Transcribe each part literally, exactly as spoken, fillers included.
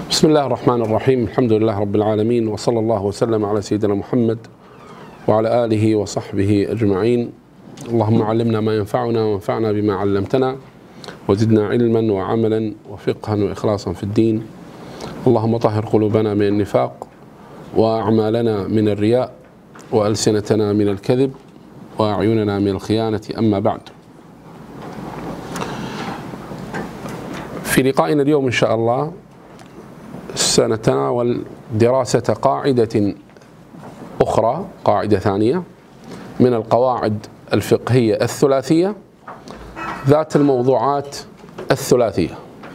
بسم الله الرحمن الرحيم. الحمد لله رب العالمين، وصلى الله وسلم على سيدنا محمد وعلى آله وصحبه أجمعين. اللهم علمنا ما ينفعنا وانفعنا بما علمتنا، وزدنا علما وعملا وفقها وإخلاصا في الدين. اللهم طهر قلوبنا من النفاق، وأعمالنا من الرياء، وألسنتنا من الكذب، وأعيننا من الخيانة. أما بعد، في لقائنا اليوم إن شاء الله سنتناول دراسة قاعدة أخرى، قاعدة ثانية من القواعد الفقهية الثلاثية ذات الموضوعات الثلاثية،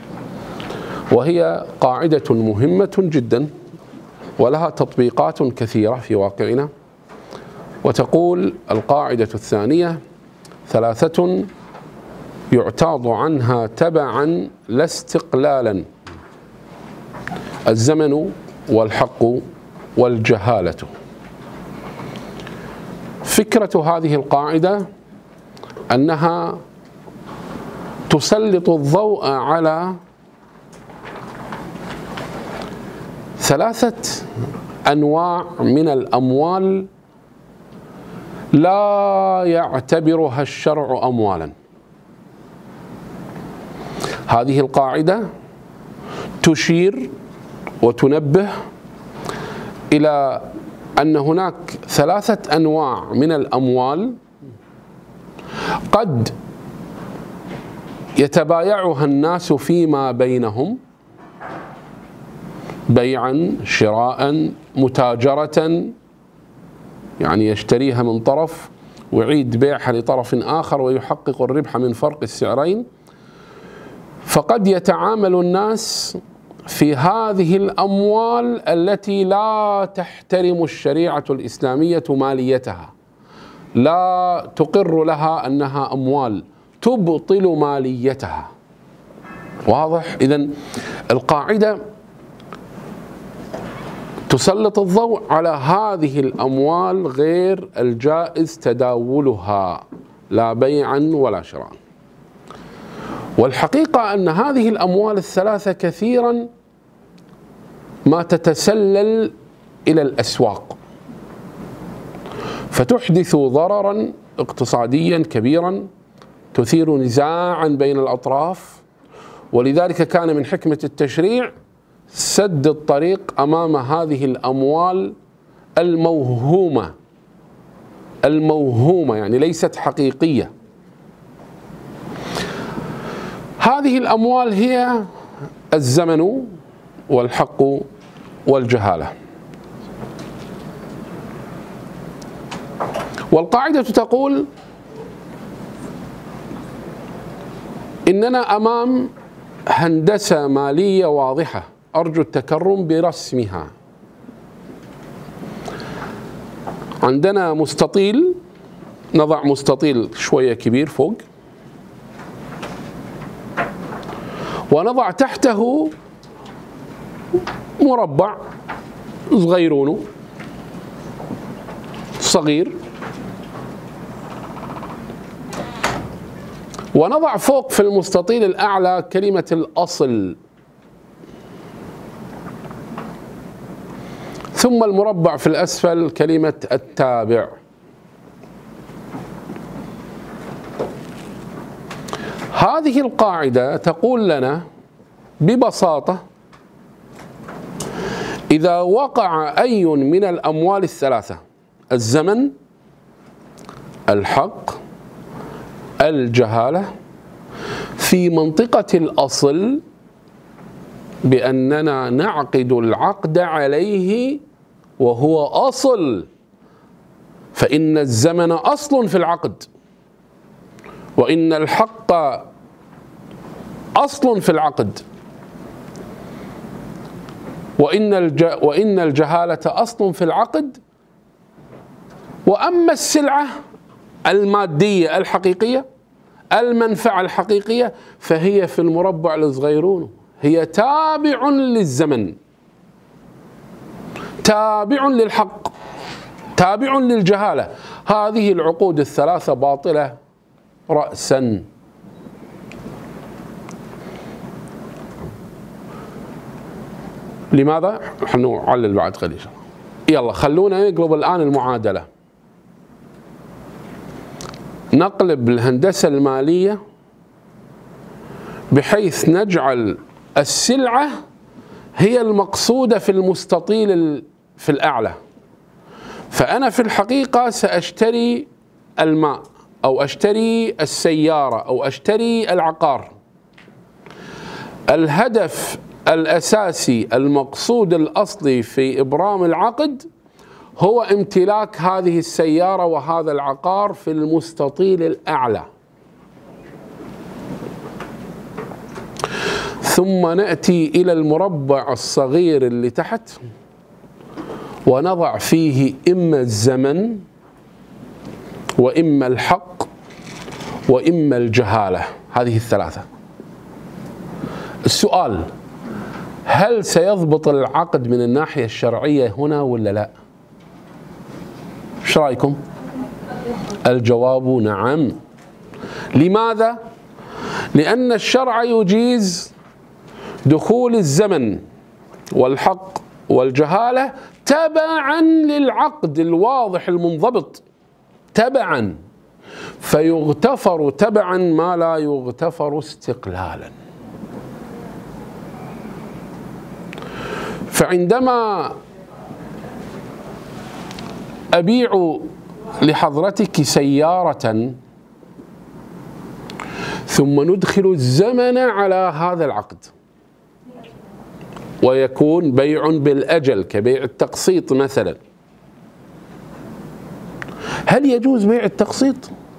وهي قاعدة مهمة جدا ولها تطبيقات كثيرة في واقعنا. وتقول القاعدة الثانية: ثلاثة يعتاض عنها تبعا لا استقلالا: الزمن والحق والجهالة. فكرة هذه القاعدة أنها تسلط الضوء على ثلاثة أنواع من الأموال لا يعتبرها الشرع أموالا. هذه القاعدة تشير وتنبه إلى أن هناك ثلاثة أنواع من الأموال قد يتبايعها الناس فيما بينهم بيعا، شراء، متاجرة، يعني يشتريها من طرف ويعيد بيعها لطرف آخر ويحقق الربح من فرق السعرين. فقد يتعامل الناس في هذه الأموال التي لا تحترم الشريعة الإسلامية ماليتها، لا تقر لها أنها أموال، تبطل ماليتها. واضح؟ إذن القاعدة تسلط الضوء على هذه الأموال غير الجائز تداولها، لا بيعا ولا شراء. والحقيقة أن هذه الأموال الثلاثة كثيرا ما تتسلل إلى الأسواق، فتحدث ضررا اقتصاديا كبيرا، تثير نزاعا بين الأطراف. ولذلك كان من حكمة التشريع سد الطريق أمام هذه الأموال الموهومة الموهومة يعني ليست حقيقية. هذه الأموال هي الزمن والحق والجهالة. والقاعدة تقول إننا أمام هندسة مالية واضحة، أرجو التكرم برسمها. عندنا مستطيل، نضع مستطيل شوية كبير فوق، ونضع تحته مربع صغيرونه صغير، ونضع فوق في المستطيل الأعلى كلمة الأصل، ثم المربع في الأسفل كلمة التابع. هذه القاعدة تقول لنا ببساطة: إذا وقع أي من الأموال الثلاثة، الزمن، الحق، الجهالة، في منطقة الأصل، بأننا نعقد العقد عليه وهو أصل، فإن الزمن أصل في العقد، وإن الحق أصل في العقد، وإن الج... وإن الجهالة أصل في العقد. وأما السلعة المادية الحقيقية، المنفعة الحقيقية، فهي في المربع الصغيرون، هي تابع للزمن، تابع للحق، تابع للجهالة. هذه العقود الثلاثة باطلة رأسا. لماذا؟ حنعلل بعد قليل. يلا خلونا نقلب الآن المعادلة، نقلب الهندسة المالية بحيث نجعل السلعة هي المقصودة في المستطيل في الأعلى. فأنا في الحقيقة سأشتري الماء أو أشتري السيارة أو أشتري العقار. الهدف الأساسي المقصود الأصلي في إبرام العقد هو امتلاك هذه السيارة وهذا العقار في المستطيل الأعلى. ثم نأتي إلى المربع الصغير اللي تحت ونضع فيه إما الزمن وإما الحق وإما الجهالة، هذه الثلاثة. السؤال: هل سيضبط العقد من الناحية الشرعية هنا ولا لا؟ ايش رأيكم؟ الجواب نعم. لماذا؟ لأن الشرع يجيز دخول الزمن والحق والجهالة تبعا للعقد الواضح المنضبط، تبعا، فيغتفر تبعا ما لا يغتفر استقلالا. فعندما أبيع لحضرتك سيارة ثم ندخل الزمن على هذا العقد ويكون بيع بالأجل كبيع التقسيط مثلا، هل يجوز بيع التقسيط؟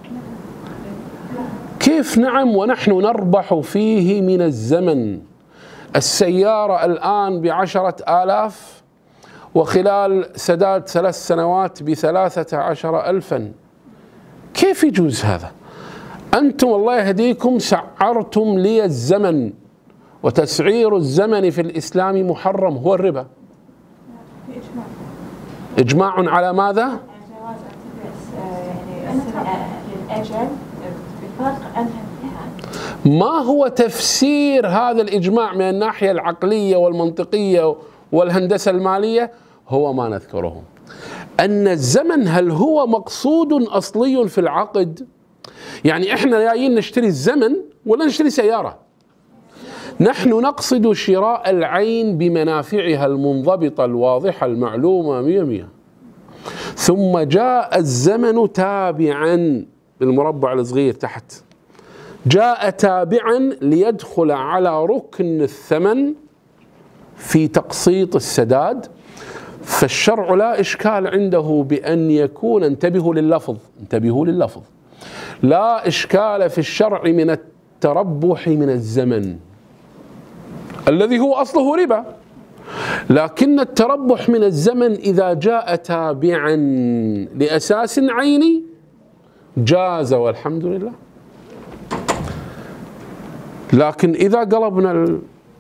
كيف نعم ونحن نربح فيه من الزمن؟ السيارة الآن بعشرة آلاف وخلال سداد ثلاث سنوات بثلاثة عشر ألفا، كيف يجوز هذا؟ أنتم الله يهديكم سعرتم لي الزمن، وتسعير الزمن في الإسلام محرم، هو الربا. إجماع على ماذا؟ ما هو تفسير هذا الإجماع من الناحية العقلية والمنطقية والهندسة المالية؟ هو ما نذكره، أن الزمن هل هو مقصود أصلي في العقد؟ يعني إحنا جايين نشتري الزمن ولا نشتري سيارة؟ نحن نقصد شراء العين بمنافعها المنضبطة الواضحة المعلومة مية مية، ثم جاء الزمن تابعا بالمربع الصغير تحت، جاء تابعا ليدخل على ركن الثمن في تقسيط السداد. فالشرع لا إشكال عنده بأن يكون، انتبهوا لللفظ، انتبهوا لللفظ، لا إشكال في الشرع من التربح من الزمن الذي هو أصله ربا، لكن التربح من الزمن إذا جاء تابعا لأساس عيني جاز والحمد لله. لكن إذا قلبنا ال...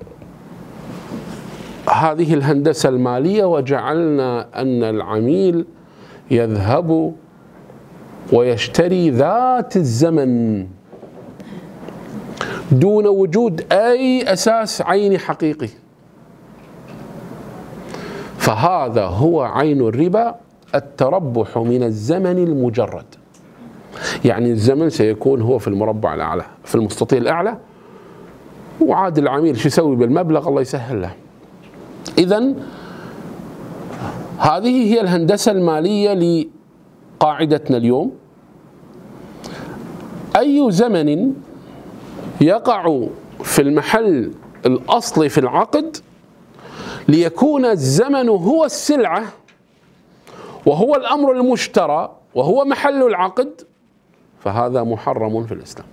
هذه الهندسة المالية وجعلنا أن العميل يذهب ويشتري ذات الزمن دون وجود أي أساس عيني حقيقي، فهذا هو عين الربا، التربح من الزمن المجرد. يعني الزمن سيكون هو في المربع الأعلى في المستطيل الأعلى، وعاد العميل شو يسوي بالمبلغ الله يسهل له. إذن هذه هي الهندسة المالية لقاعدتنا اليوم. أي زمن يقع في المحل الأصلي في العقد ليكون الزمن هو السلعة وهو الأمر المشترى وهو محل العقد، فهذا محرم في الإسلام.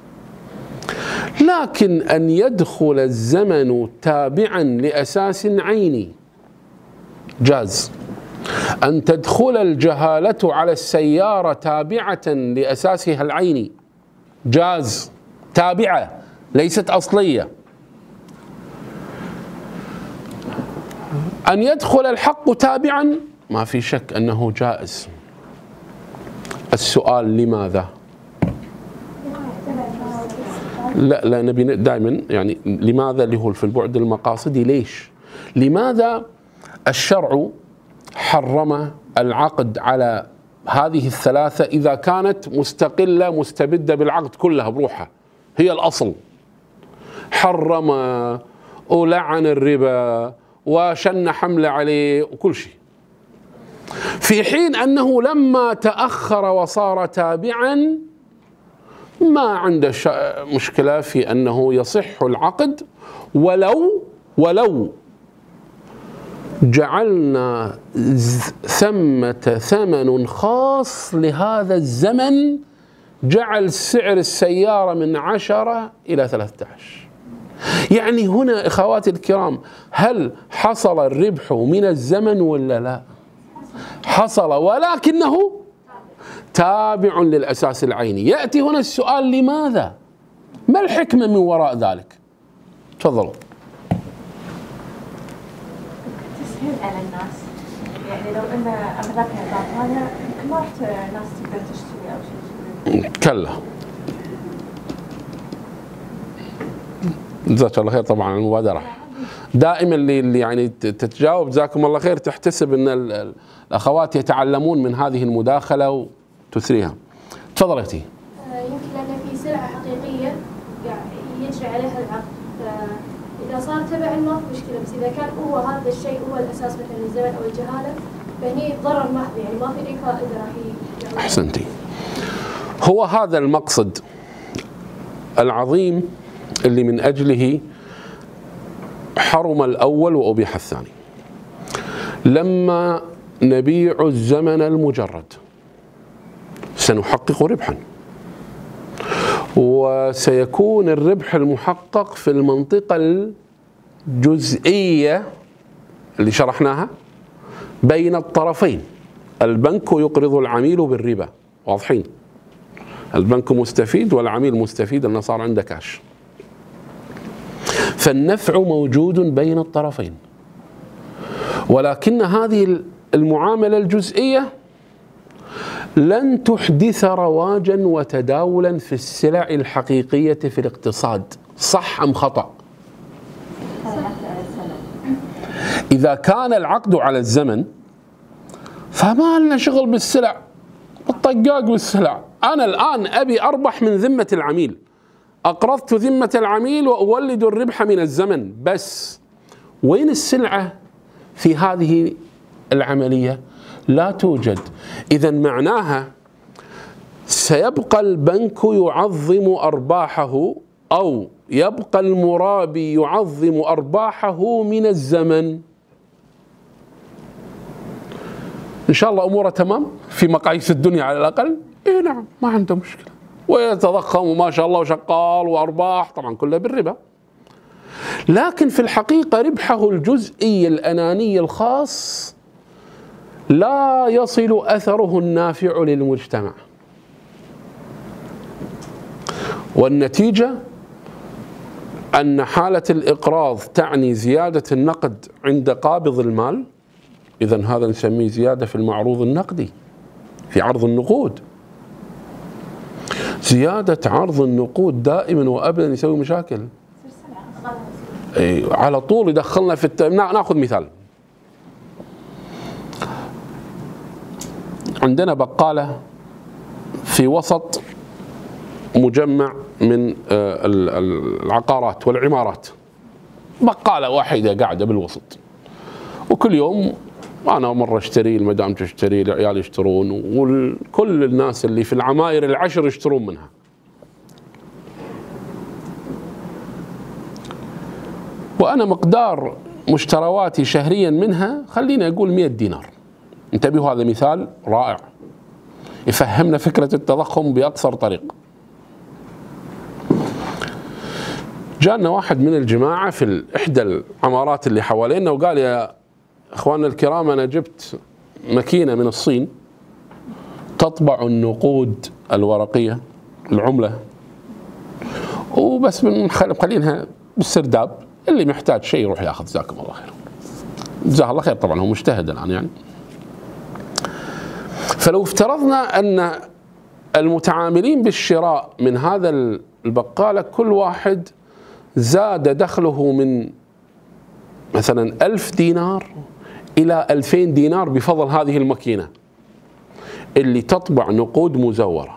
لكن أن يدخل الزمن تابعا لأساس عيني جاز. أن تدخل الجهالة على السيارة تابعة لأساسها العيني جاز، تابعة ليست أصلية. أن يدخل الحق تابعا ما في شك أنه جائز. السؤال لماذا؟ لا لا نبي دائما يعني لماذا اللي هو في البعد المقاصدي، ليش؟ لماذا الشرع حرم العقد على هذه الثلاثة إذا كانت مستقلة مستبدة بالعقد كلها بروحها هي الأصل؟ حرم ولعن الربا وشن حملة عليه وكل شيء، في حين أنه لما تأخر وصار تابعا ما عنده مشكلة في أنه يصح العقد ولو ولو جعلنا ثمة ثمن خاص لهذا الزمن، جعل سعر السيارة من عشرة إلى ثلاثة عشر. يعني هنا إخواتي الكرام، هل حصل الربح من الزمن ولا لا؟ حصل، ولكنه تابع للأساس العيني. يأتي هنا السؤال: لماذا؟ ما الحكمة من وراء ذلك؟ تفضلوا. تسهيل على الناس، يعني لو ان املاك الباب هذا يمكن ما راح الناس تقدر تشتري او شيء. كلا. جزاك الله خير طبعا على المبادرة. دائما اللي اللي يعني تتجاوب جزاكم الله خير تحتسب ان الاخوات يتعلمون من هذه المداخلة وتثريها. تفضل اختي. يمكن لان في سلعة حقيقية يجري عليها العقد، إذا صار تبع ما في مشكلة، بس إذا كان هو هذا الشيء هو الأساس مثلا الزمن أو الجهالة فهني ضرر محض، يعني ما في أي فائدة راح. أحسنتي. هو هذا المقصد العظيم اللي من أجله حرم الأول وأبيح الثاني. لما نبيع الزمن المجرد سنحقق ربحا، وسيكون الربح المحقق في المنطقة الجزئية اللي شرحناها بين الطرفين. البنك يقرض العميل بالربا، واضحين، البنك مستفيد والعميل مستفيد لأنه صار عنده كاش، فالنفع موجود بين الطرفين. ولكن هذه المعاملة الجزئية لن تحدث رواجا وتداولا في السلع الحقيقية في الاقتصاد. صح أم خطأ؟ إذا كان العقد على الزمن فما لنا شغل بالسلع، الطقاق بالسلع. أنا الآن أبي أربح من ذمة العميل، أقرضت ذمة العميل وأولد الربح من الزمن، بس وين السلعة في هذه العملية؟ لا توجد. إذا معناها سيبقى البنك يعظم أرباحه، أو يبقى المرابي يعظم أرباحه من الزمن. إن شاء الله أموره تمام في مقاييس الدنيا على الأقل. إيه نعم، ما عنده مشكلة، ويتضخم وما شاء الله وشغال وأرباح، طبعا كلها بالربا. لكن في الحقيقة ربحه الجزئي الأناني الخاص لا يصل أثره النافع للمجتمع، والنتيجة أن حالة الإقراض تعني زيادة النقد عند قابض المال. إذن هذا نسميه زيادة في المعروض النقدي في عرض النقود. زيادة عرض النقود دائما وأبدا يسوي مشاكل. أي على طول يدخلنا في الت... ناخذ مثال. عندنا بقالة في وسط مجمع من العقارات والعمارات، بقالة واحدة قاعدة بالوسط، وكل يوم أنا مرة اشتري، المدام تشتري، العيال يشترون، وكل الناس اللي في العماير العشر يشترون منها. وأنا مقدار مشترواتي شهريا منها خليني أقول مئة دينار. انتبهوا، هذا مثال رائع يفهمنا فكرة التضخم بأقصر طريق. جاءنا واحد من الجماعة في إحدى العمارات اللي حوالينا وقال: يا إخواننا الكرام، أنا جبت ماكينة من الصين تطبع النقود الورقية، العملة، وبس مخلينها بالسرداب، اللي محتاج شيء يروح ياخذ. جزاكم الله خير. جزاه الله خير، طبعا هو مجتهد الآن يعني. فلو افترضنا أن المتعاملين بالشراء من هذا البقالة كل واحد زاد دخله من مثلا ألف دينار إلى ألفين دينار بفضل هذه الماكينة اللي تطبع نقود مزورة.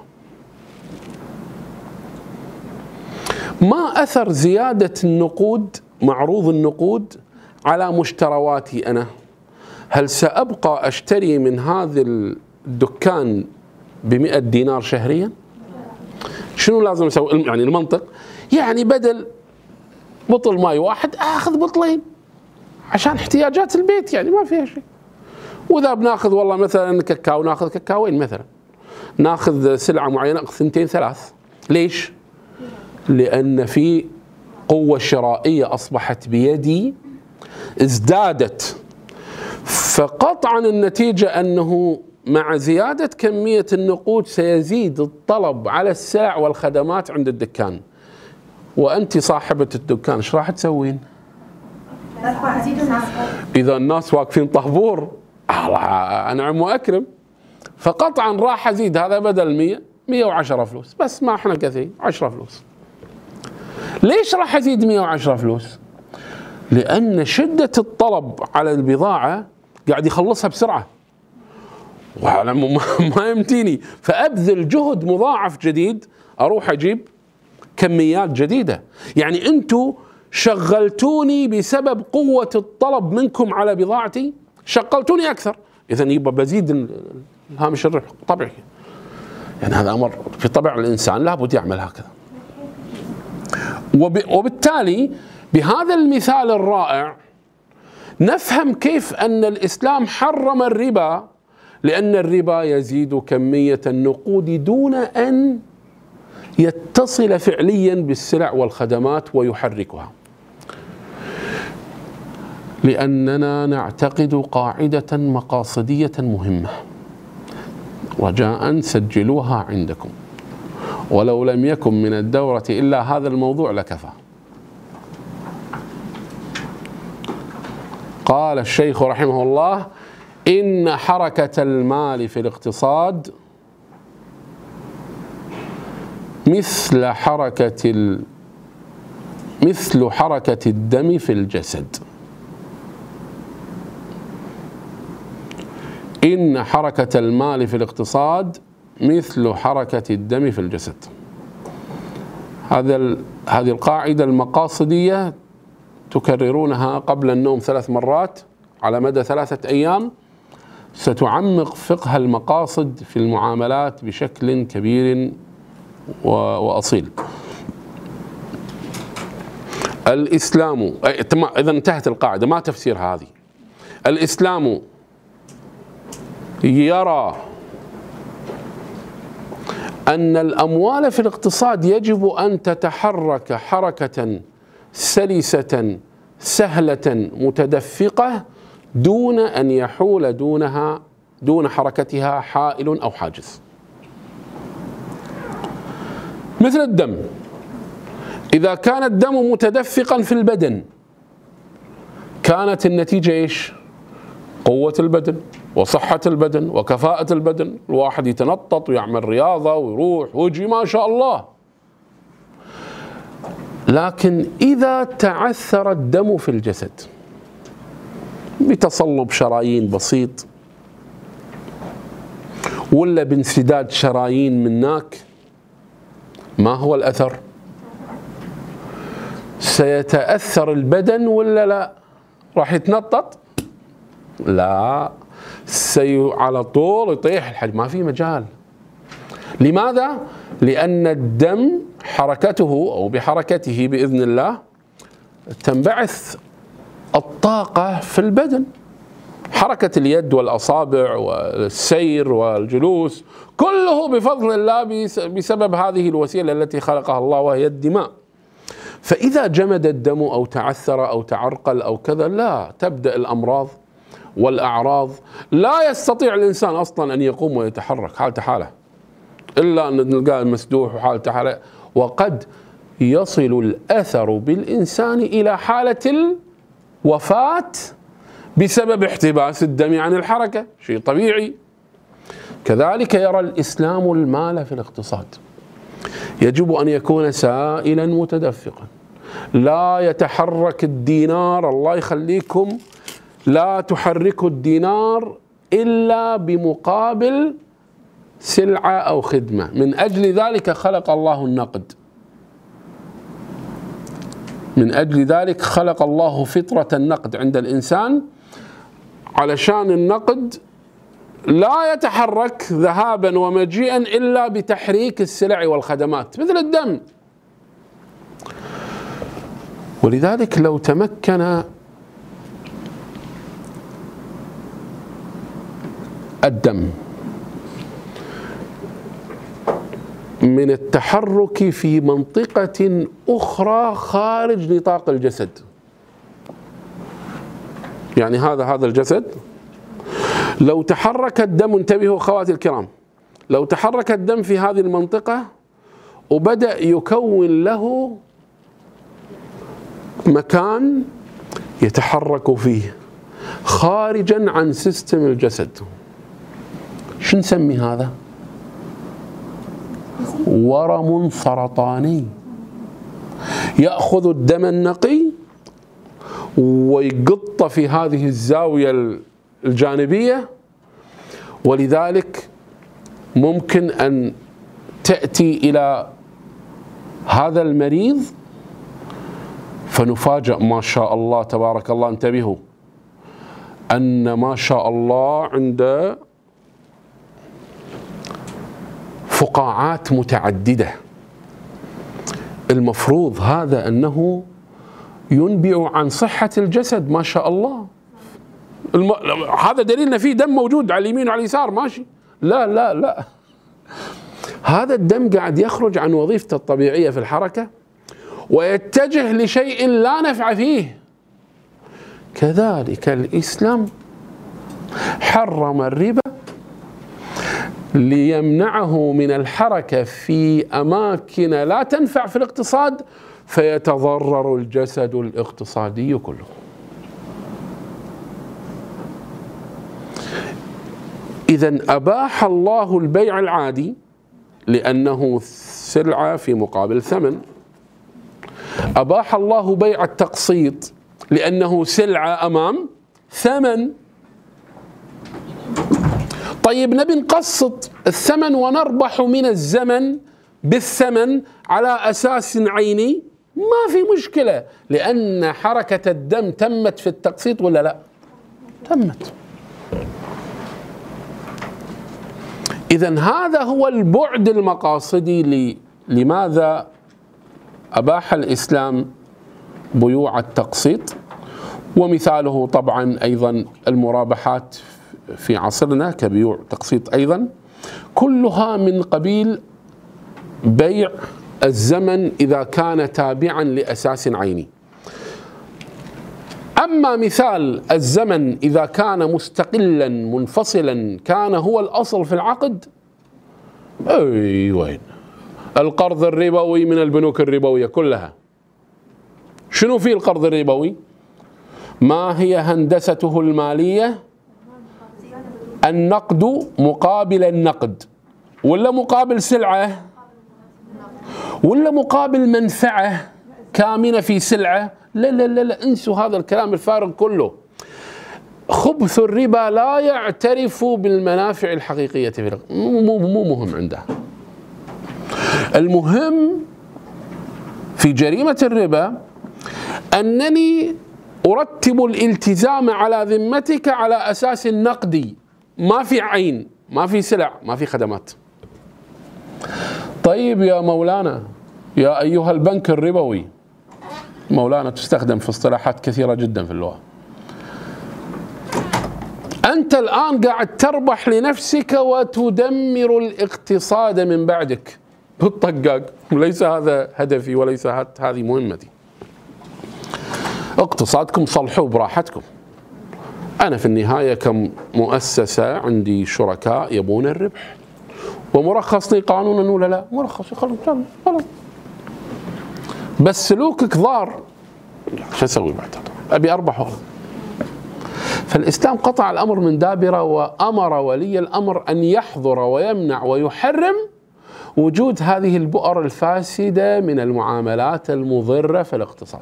ما أثر زيادة النقود، معروض النقود، على مشترواتي أنا؟ هل سأبقى أشتري من هذا الدكان بمئة دينار شهريا؟ شنو لازم أسوي؟ يعني المنطق يعني بدل بطل ماي واحد آخذ بطلين عشان احتياجات البيت، يعني ما فيها شيء. وإذا بناخذ والله مثلا كاكاو ناخذ كاكاوين، مثلا ناخذ سلعة معينة ناخذ ثنتين ثلاث. ليش؟ لأن في قوة شرائية أصبحت بيدي ازدادت، فقطعا النتيجة أنه مع زيادة كمية النقود سيزيد الطلب على السلع والخدمات عند الدكان. وأنت صاحبة الدكان ايش راح تسوين؟ إذا الناس واقفين طابور الله أنعم وأكرم، فقطعا راح أزيد هذا بدل مية مية وعشرة فلوس، بس ما احنا كثير عشرة فلوس. ليش راح أزيد مية وعشرة فلوس؟ لأن شدة الطلب على البضاعة قاعد يخلصها بسرعة وأنا ما يمتيني، فأبذل جهد مضاعف جديد أروح أجيب كميات جديدة. يعني أنتوا شغلتوني بسبب قوة الطلب منكم على بضاعتي، شغلتوني أكثر، إذن يبقى بزيد الهامش الربح طبيعي. يعني هذا أمر في طبع الإنسان لابد يعمل هكذا. وبالتالي بهذا المثال الرائع نفهم كيف أن الإسلام حرم الربا، لأن الربا يزيد كمية النقود دون أن يتصل فعليا بالسلع والخدمات ويحركها. لأننا نعتقد قاعدة مقاصدية مهمة، رجاء سجلوها عندكم، ولو لم يكن من الدورة إلا هذا الموضوع لكفى. قال الشيخ رحمه الله: إن حركة المال في الاقتصاد مثل حركة ال... مثل حركة الدم في الجسد. إن حركة المال في الاقتصاد مثل حركة الدم في الجسد. هذا ال... هذه القاعدة المقاصدية تكررونها قبل النوم ثلاث مرات على مدى ثلاثة أيام، ستعمق فقه المقاصد في المعاملات بشكل كبير وأصيل. الإسلام، إذا انتهت القاعدة، ما تفسير هذه. الإسلام يرى أن الأموال في الاقتصاد يجب أن تتحرك حركة سلسة سهلة متدفقة دون أن يحول دونها دون حركتها حائل أو حاجز. مثل الدم، إذا كان الدم متدفقا في البدن كانت النتيجة إيش؟ قوة البدن وصحة البدن وكفاءة البدن، الواحد يتنطط ويعمل رياضة ويروح ويجي ما شاء الله. لكن إذا تعثر الدم في الجسد بتصلب شرايين بسيط ولا بانسداد شرايين مناك، ما هو الأثر؟ سيتأثر البدن ولا لا؟ راح يتنطط؟ لا، سي على طول يطيح الحجم، ما في مجال. لماذا؟ لأن الدم حركته أو بحركته بإذن الله تنبعث الطاقة في البدن، حركة اليد والأصابع والسير والجلوس كله بفضل الله بسبب هذه الوسيلة التي خلقها الله وهي الدماء. فإذا جمد الدم أو تعثر أو تعرقل أو كذا، لا، تبدأ الأمراض والأعراض، لا يستطيع الإنسان أصلا أن يقوم ويتحرك حالته حالة، إلا أن نلقاه مسدوح وحالته حالة. وقد يصل الأثر بالإنسان إلى حالة الوفاة بسبب احتباس الدم عن الحركة، شيء طبيعي. كذلك يرى الإسلام المال في الاقتصاد يجب أن يكون سائلا متدفقا، لا يتحرك الدينار، الله يخليكم، لا تحركوا الدينار إلا بمقابل سلعة أو خدمة. من أجل ذلك خلق الله النقد، من أجل ذلك خلق الله فطرة النقد عند الإنسان، علشان النقد لا يتحرك ذهابا ومجيئا إلا بتحريك السلع والخدمات مثل الدم. ولذلك لو تمكن الدم من التحرك في منطقة أخرى خارج نطاق الجسد، يعني هذا هذا الجسد لو تحرك الدم، انتبهوا أخواتي الكرام، لو تحرك الدم في هذه المنطقة وبدأ يكون له مكان يتحرك فيه خارجا عن سيستم الجسد، شو نسمي هذا؟ ورم سرطاني. يأخذ الدم النقي ويقطه في هذه الزاوية الجانبية، ولذلك ممكن أن تأتي إلى هذا المريض فنفاجأ ما شاء الله تبارك الله، انتبهوا، أن ما شاء الله عنده فقاعات متعددة. المفروض هذا أنه ينبئ عن صحة الجسد ما شاء الله. الم... هذا دليل أن فيه دم موجود على اليمين وعلى اليسار، ماشي. لا لا لا، هذا الدم قاعد يخرج عن وظيفته الطبيعية في الحركة ويتجه لشيء لا نفع فيه. كذلك الإسلام حرم الربا ليمنعه من الحركة في أماكن لا تنفع في الاقتصاد فيتضرر الجسد الاقتصادي كله. إذن أباح الله البيع العادي لأنه سلعة في مقابل ثمن، أباح الله بيع التقسيط لأنه سلعة أمام ثمن. طيب نبي نقسط الثمن ونربح من الزمن بالثمن على أساس عيني، ما في مشكلة، لأن حركة الدم تمت في التقسيط ولا لا؟ تمت. إذن هذا هو البعد المقاصدي لماذا أباح الإسلام بيوع التقسيط، ومثاله طبعا أيضا المرابحات في عصرنا كبيوع تقسيط أيضا، كلها من قبيل بيع الزمن إذا كان تابعا لأساس عيني. أما مثال الزمن إذا كان مستقلا منفصلا كان هو الأصل في العقد، أي وين القرض الربوي من البنوك الربوية كلها. شنو في القرض الربوي؟ ما هي هندسته المالية؟ النقد مقابل النقد، ولا مقابل سلعة، ولا مقابل منفعة كامنة في سلعة. لا لا لا لا، انسوا هذا الكلام الفارغ كله. خبث الربا لا يعترف بالمنافع الحقيقية في مو مو مهم عنده. المهم في جريمة الربا أنني أرتب الالتزام على ذمتك على أساس نقدي، ما في عين، ما في سلع، ما في خدمات. طيب يا مولانا، يا أيها البنك الربوي، مولانا تستخدم في اصطلاحات كثيرة جدا في اللغة، أنت الآن قاعد تربح لنفسك وتدمر الاقتصاد من بعدك بالطقاق، وليس هذا هدفي وليس هذه مهمتي. اقتصادكم صلحوه براحتكم. أنا في النهاية كمؤسسة عندي شركاء يبون الربح، ومرخص لي قانونا ولا لا؟ مرخص، خلاص خلاص. بس سلوكك ضار، شو اسوي بعد؟ ابي اربح والله. فالاسلام قطع الامر من دابره وامر ولي الامر ان يحظر ويمنع ويحرم، وجود هذه البؤر الفاسدة من المعاملات المضرة في الاقتصاد.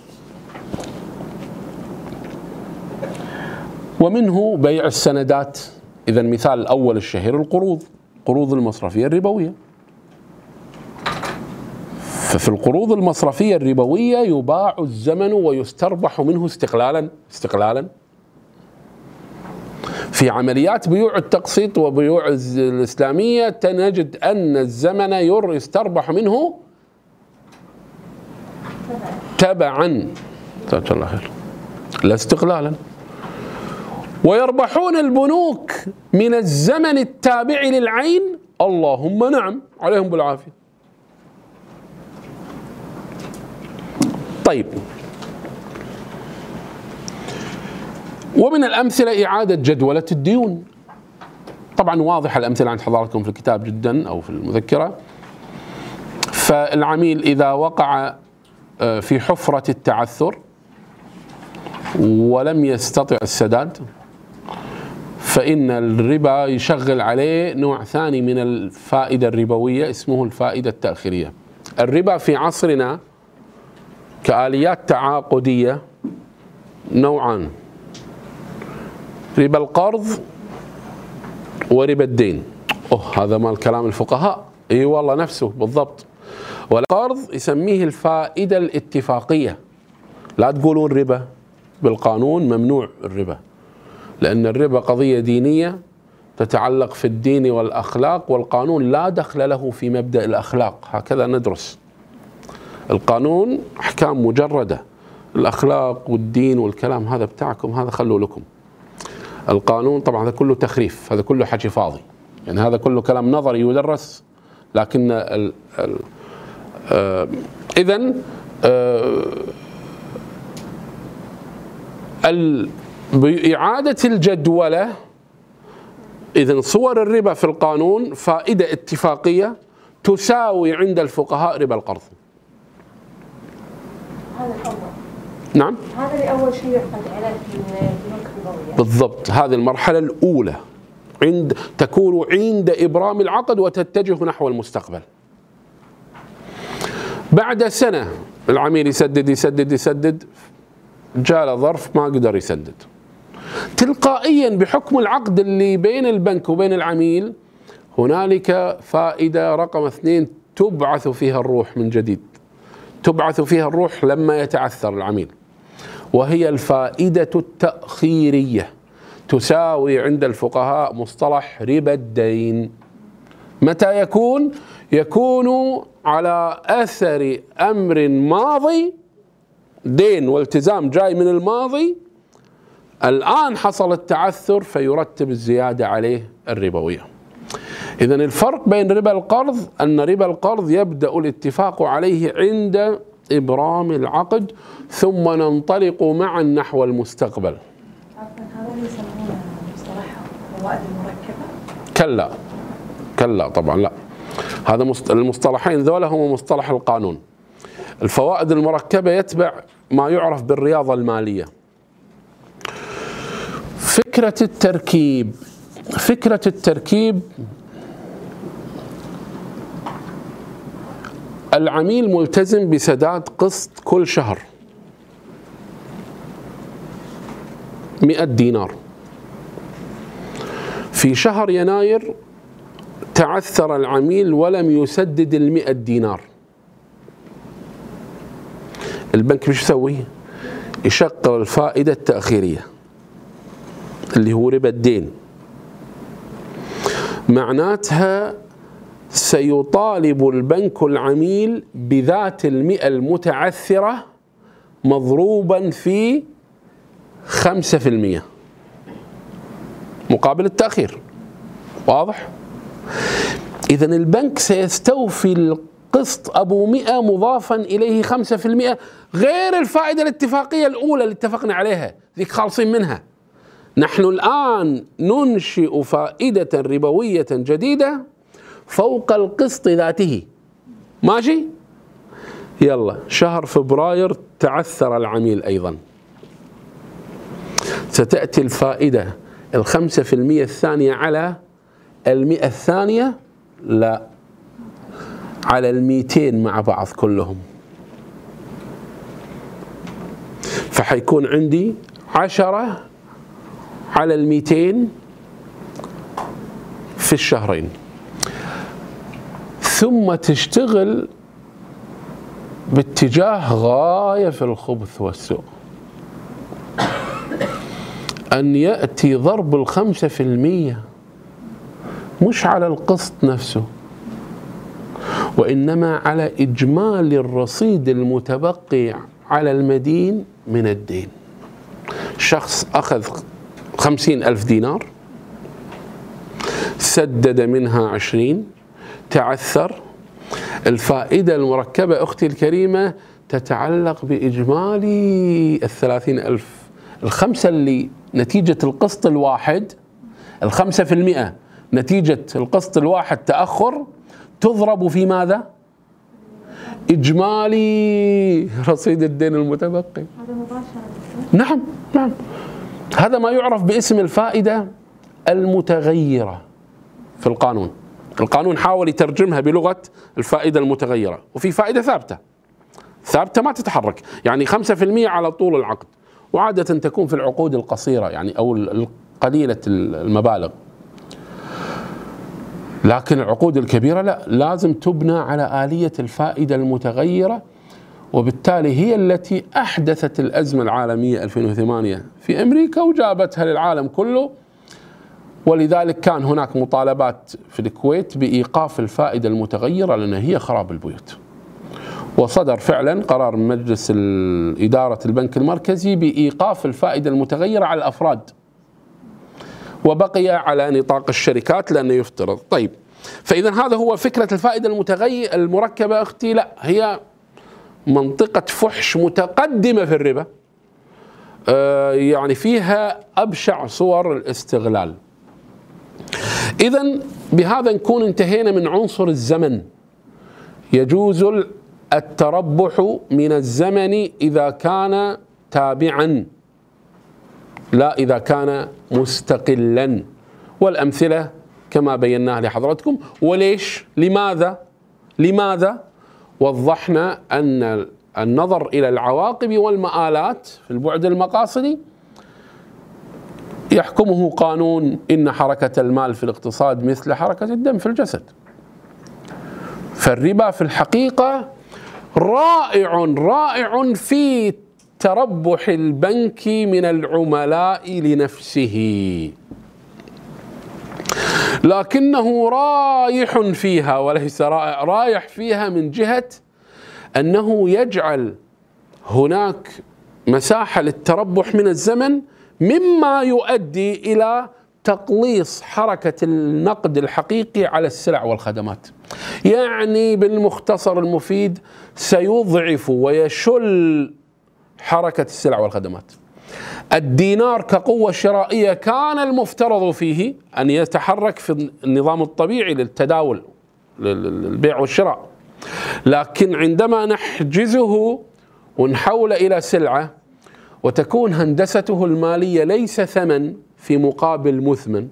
ومنه بيع السندات. إذا المثال الأول الشهير القروض، قروض المصرفية الربوية. ففي القروض المصرفية الربوية يباع الزمن ويستربح منه استقلالا استقلالا. في عمليات بيوع التقسيط وبيوع الإسلامية نجد أن الزمن يستربح منه تبعا، جزاك الله خير، لا استقلالا. ويربحون البنوك من الزمن التابع للعين، اللهم نعم، عليهم بالعافية. طيب، ومن الأمثلة إعادة جدولة الديون. طبعا واضحة الأمثلة عند حضراتكم في الكتاب جدا أو في المذكرة. فالعميل إذا وقع في حفرة التعثر ولم يستطع السداد، فإن الربا يشغل عليه نوع ثاني من الفائدة الربوية اسمه الفائدة التأخيرية. الربا في عصرنا كآليات تعاقدية نوعان: ربا القرض وربا الدين. أوه، هذا مال كلام الفقهاء. إي والله نفسه بالضبط. والقرض يسميه الفائدة الاتفاقية. لا تقولون ربا، بالقانون ممنوع الربا، لأن الربا قضية دينية تتعلق في الدين والأخلاق، والقانون لا دخل له في مبدأ الأخلاق. هكذا ندرس القانون، أحكام مجردة. الأخلاق والدين والكلام هذا بتاعكم، هذا خلوا لكم. القانون طبعا هذا كله تخريف، هذا كله حكي فاضي، يعني هذا كله كلام نظري يدرس. لكن ال ال آه إذن آه بإعادة الجدولة، إذن صور الربا في القانون فائدة اتفاقية تساوي عند الفقهاء ربا القرض. هذا الأول. نعم، هذا اللي أول شيء يعقد عليه في البنوك الربوية. بالضبط، هذه المرحلة الأولى عند تكون عند إبرام العقد وتتجه نحو المستقبل. بعد سنة العميل يسدد يسدد يسدد، جاء له ظرف ما قدر يسدد، تلقائيا بحكم العقد اللي بين البنك وبين العميل هنالك فائدة رقم اثنين تبعث فيها الروح من جديد، تبعث فيها الروح لما يتعثر العميل، وهي الفائدة التأخيرية، تساوي عند الفقهاء مصطلح ربا الدين. متى يكون؟ يكون على أثر أمر ماضي، دين والتزام جاي من الماضي، الآن حصل التعثر فيرتب الزيادة عليه الربوية. إذن الفرق بين ربا القرض أن ربا القرض يبدأ الاتفاق عليه عند إبرام العقد، ثم ننطلق معا نحو المستقبل. هذا اللي يسمونه مصطلح الفوائد المركبة؟ كلا كلا طبعا لا، هذا المصطلحين ذولا هم مصطلح القانون. الفوائد المركبة يتبع ما يعرف بالرياضة المالية. فكرة التركيب، فكرة التركيب العميل ملتزم بسداد قسط كل شهر مئة دينار. في شهر يناير تعثر العميل ولم يسدد المئة دينار، البنك مش يسوي؟ يشغل الفائدة التأخيرية اللي هو ربا الدين. معناتها سيطالب البنك العميل بذات المئة المتعثرة مضروبا في خمسة في المئة مقابل التأخير. واضح؟ إذن البنك سيستوفي القسط أبو مئة مضافا إليه خمسة في المئة غير الفائدة الاتفاقية الأولى اللي اتفقنا عليها، ذيك خالصين منها. نحن الآن ننشئ فائدة ربوية جديدة فوق القسط ذاته. ماشي؟ يلا، شهر فبراير تعثر العميل أيضا، ستأتي الفائدة الخمسة في المئة الثانية على المئة الثانية؟ لا، على الميتين مع بعض كلهم، فحيكون عندي عشرة على الميتين في الشهرين، ثم تشتغل باتجاه غاية في الخبث والسوء، أن يأتي ضرب الخمسة في المية مش على القسط نفسه، وإنما على إجمالي الرصيد المتبقي على المدين من الدين. شخص أخذ خمسين ألف دينار، سدد منها عشرين، تعثر، الفائدة المركبة أختي الكريمة تتعلق بإجمالي الثلاثين ألف. الخمسة اللي نتيجة القسط الواحد، الخمسة في المئة نتيجة القسط الواحد تأخر، تضرب في ماذا؟ إجمالي رصيد الدين المتبقي. هذا مباشرة. نعم نعم، هذا ما يعرف باسم الفائدة المتغيرة في القانون. القانون حاول يترجمها بلغة الفائدة المتغيرة، وفي فائدة ثابتة ثابتة ما تتحرك، يعني خمسة في المئة على طول العقد، وعادة تكون في العقود القصيرة يعني أو قليلة المبالغ. لكن العقود الكبيرة لا، لازم تبنى على آلية الفائدة المتغيرة، وبالتالي هي التي أحدثت الأزمة العالمية ألفين وثمانية في أمريكا وجابتها للعالم كله. ولذلك كان هناك مطالبات في الكويت بإيقاف الفائدة المتغيرة لأنها هي خراب البيوت، وصدر فعلا قرار من مجلس إدارة البنك المركزي بإيقاف الفائدة المتغيرة على الأفراد، وبقي على نطاق الشركات لأنه يفترض. طيب، فإذا هذا هو فكرة الفائدة المتغيرة المركبة أختي. لا، هي منطقة فحش متقدمة في الربا، آه يعني فيها أبشع صور الاستغلال. إذن بهذا نكون انتهينا من عنصر الزمن. يجوز التربح من الزمن إذا كان تابعا، لا إذا كان مستقلا، والأمثلة كما بيناها لحضراتكم. وليش؟ لماذا؟ لماذا؟ وضحنا أن النظر إلى العواقب والمآلات في البعد المقاصدي يحكمه قانون إن حركة المال في الاقتصاد مثل حركة الدم في الجسد. فالربا في الحقيقة رائع رائع في تربح البنك من العملاء لنفسه، لكنه رايح فيها وليس رائع، رايح فيها من جهة أنه يجعل هناك مساحة للتربح من الزمن، مما يؤدي إلى تقليص حركة النقد الحقيقي على السلع والخدمات. يعني بالمختصر المفيد سيضعف ويشل حركة السلع والخدمات. الدينار كقوة شرائية كان المفترض فيه أن يتحرك في النظام الطبيعي للتداول، للبيع والشراء، لكن عندما نحجزه ونحول إلى سلعة وتكون هندسته المالية ليس ثمن في مقابل مثمن،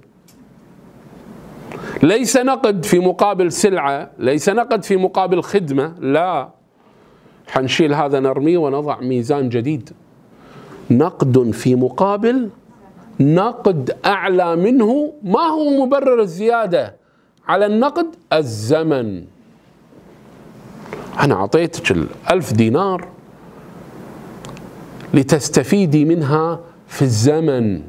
ليس نقد في مقابل سلعة، ليس نقد في مقابل خدمة، لا، حنشيل هذا نرميه ونضع ميزان جديد، نقد في مقابل نقد أعلى منه. ما هو مبرر الزيادة على النقد؟ الزمن. أنا أعطيتك الألف دينار لتستفيدي منها في الزمن،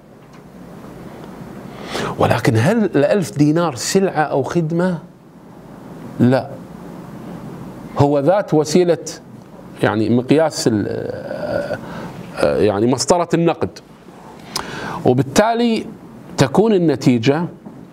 ولكن هل الألف دينار سلعة أو خدمة؟ لا، هو ذات وسيلة يعني مقياس يعني مسطرة النقد. وبالتالي تكون النتيجة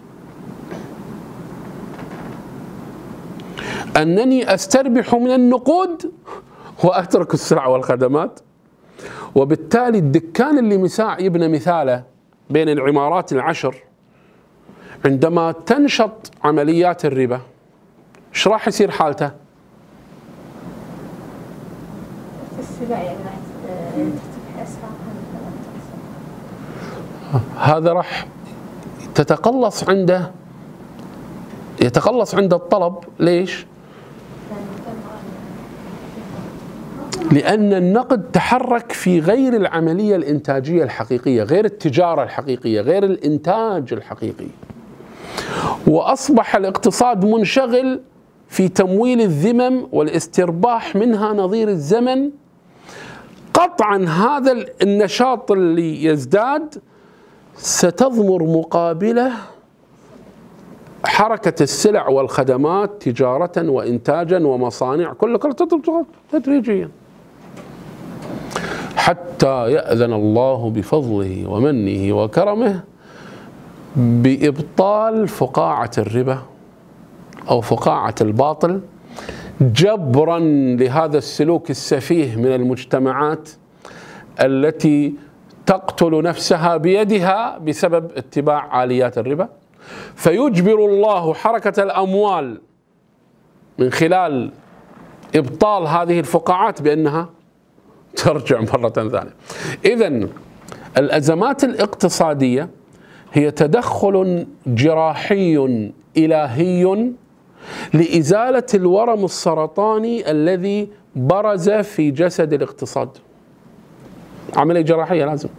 أنني أستربح من النقود وأترك السلع والخدمات. وبالتالي الدكان اللي مساع يبنى مثاله بين العمارات العشر، عندما تنشط عمليات الربا ايش راح يصير حالته؟ السلع يعني راح ترتفع اسعارها. هذا راح تتقلص عنده، يتقلص عنده الطلب. ليش؟ لأن النقد تحرك في غير العملية الإنتاجية الحقيقية، غير التجارة الحقيقية، غير الإنتاج الحقيقي، وأصبح الاقتصاد منشغل في تمويل الذمم والاسترباح منها نظير الزمن. قطعا هذا النشاط اللي يزداد ستضمر مقابله حركة السلع والخدمات تجارة وإنتاجا ومصانع، كل كل تدريجيا حتى يأذن الله بفضله ومنه وكرمه بإبطال فقاعة الربا أو فقاعة الباطل، جبرا لهذا السلوك السفيه من المجتمعات التي تقتل نفسها بيدها بسبب اتباع آليات الربا. فيجبر الله حركة الأموال من خلال إبطال هذه الفقاعات بأنها ترجع مرة ثانية. إذن الأزمات الاقتصادية هي تدخل جراحي إلهي لإزالة الورم السرطاني الذي برز في جسد الاقتصاد. عملية جراحية لازم.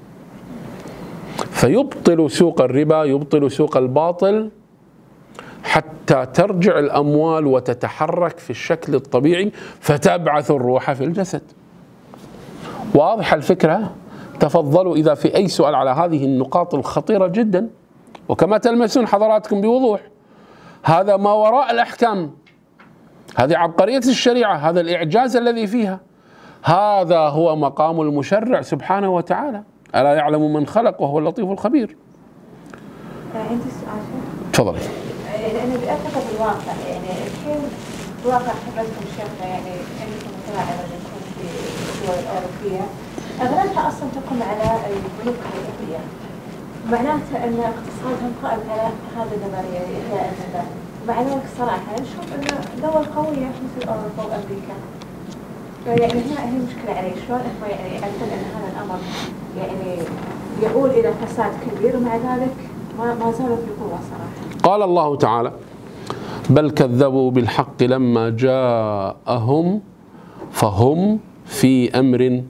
فيبطل سوق الربا، يبطل سوق الباطل، حتى ترجع الأموال وتتحرك في الشكل الطبيعي فتبعث الروح في الجسد. واضحة الفكرة؟ تفضلوا إذا في أي سؤال على هذه النقاط الخطيرة جدا، وكما تلمسون حضراتكم بوضوح هذا ما وراء الأحكام، هذه عبقرية الشريعة، هذا الإعجاز الذي فيها، هذا هو مقام المشرع سبحانه وتعالى. ألا يعلم من خلق وهو اللطيف الخبير. عندي سؤال. تفضلي. لأنه بأعتقد الواقع يعني الحين الواقع حضرتكم شفنا يعني عندكم متلاعب يكون في الدول الأوروبية أغلبها أصلا تقوم على البنوك الربوية، معناته أن اقتصادهم قائم على هذه النظرية هي الربا. ومع ذلك صراحة نشوف أن دول قوية مثل أوروبا وأمريكا يعني هنا هي مشكلة عليه، شلون هم يعني يعرفون أن هذا الأمر يعني يؤول إلى فساد كبير ومع ذلك ما ما زالوا في قوة صراحة. قال الله تعالى: بل كذبوا بالحق لما جاءهم فهم في أمر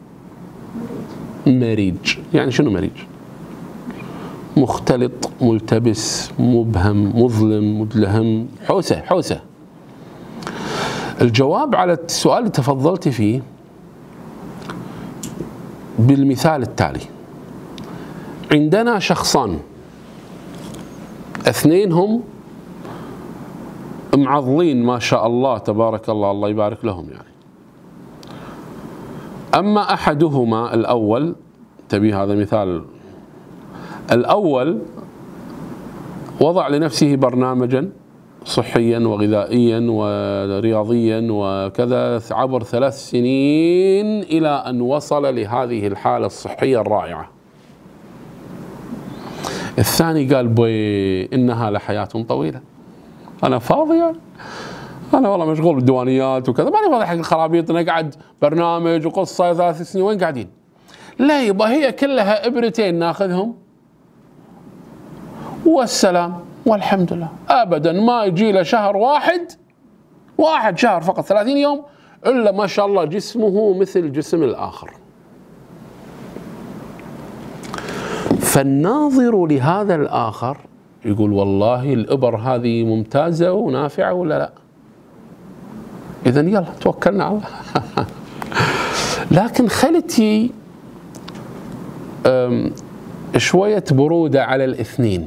مريج. يعني شنو مريج؟ مختلط، ملتبس، مبهم، مظلم، مدلهم، حوسة حوسة. الجواب على السؤال اللي تفضلت فيه بالمثال التالي: عندنا شخصان اثنين هم معضلين ما شاء الله تبارك الله، الله يبارك لهم يعني. أما أحدهما الأول، تبي هذا مثال، الأول وضع لنفسه برنامجا صحيا وغذائيا ورياضيا وكذا عبر ثلاث سنين إلى أن وصل لهذه الحالة الصحية الرائعة. الثاني قال: بوي إنها لحياة طويلة، أنا فاضية، أنا والله مشغول بالديوانيات وكذا، ماني فاضي حق الخرابيط، نقعد برنامج وقصة ثلاث سنين وين قاعدين؟ لا يبا، هي كلها إبرتين ناخذهم والسلام والحمد لله. أبدا ما يجي له شهر واحد واحد شهر فقط ثلاثين يوم إلا ما شاء الله جسمه مثل جسم الآخر. فالناظر لهذا الآخر يقول: والله الإبر هذه ممتازة ونافعة ولا لا؟ إذن يلا توكلنا على الله. لكن خلتي شوية برودة على الاثنين،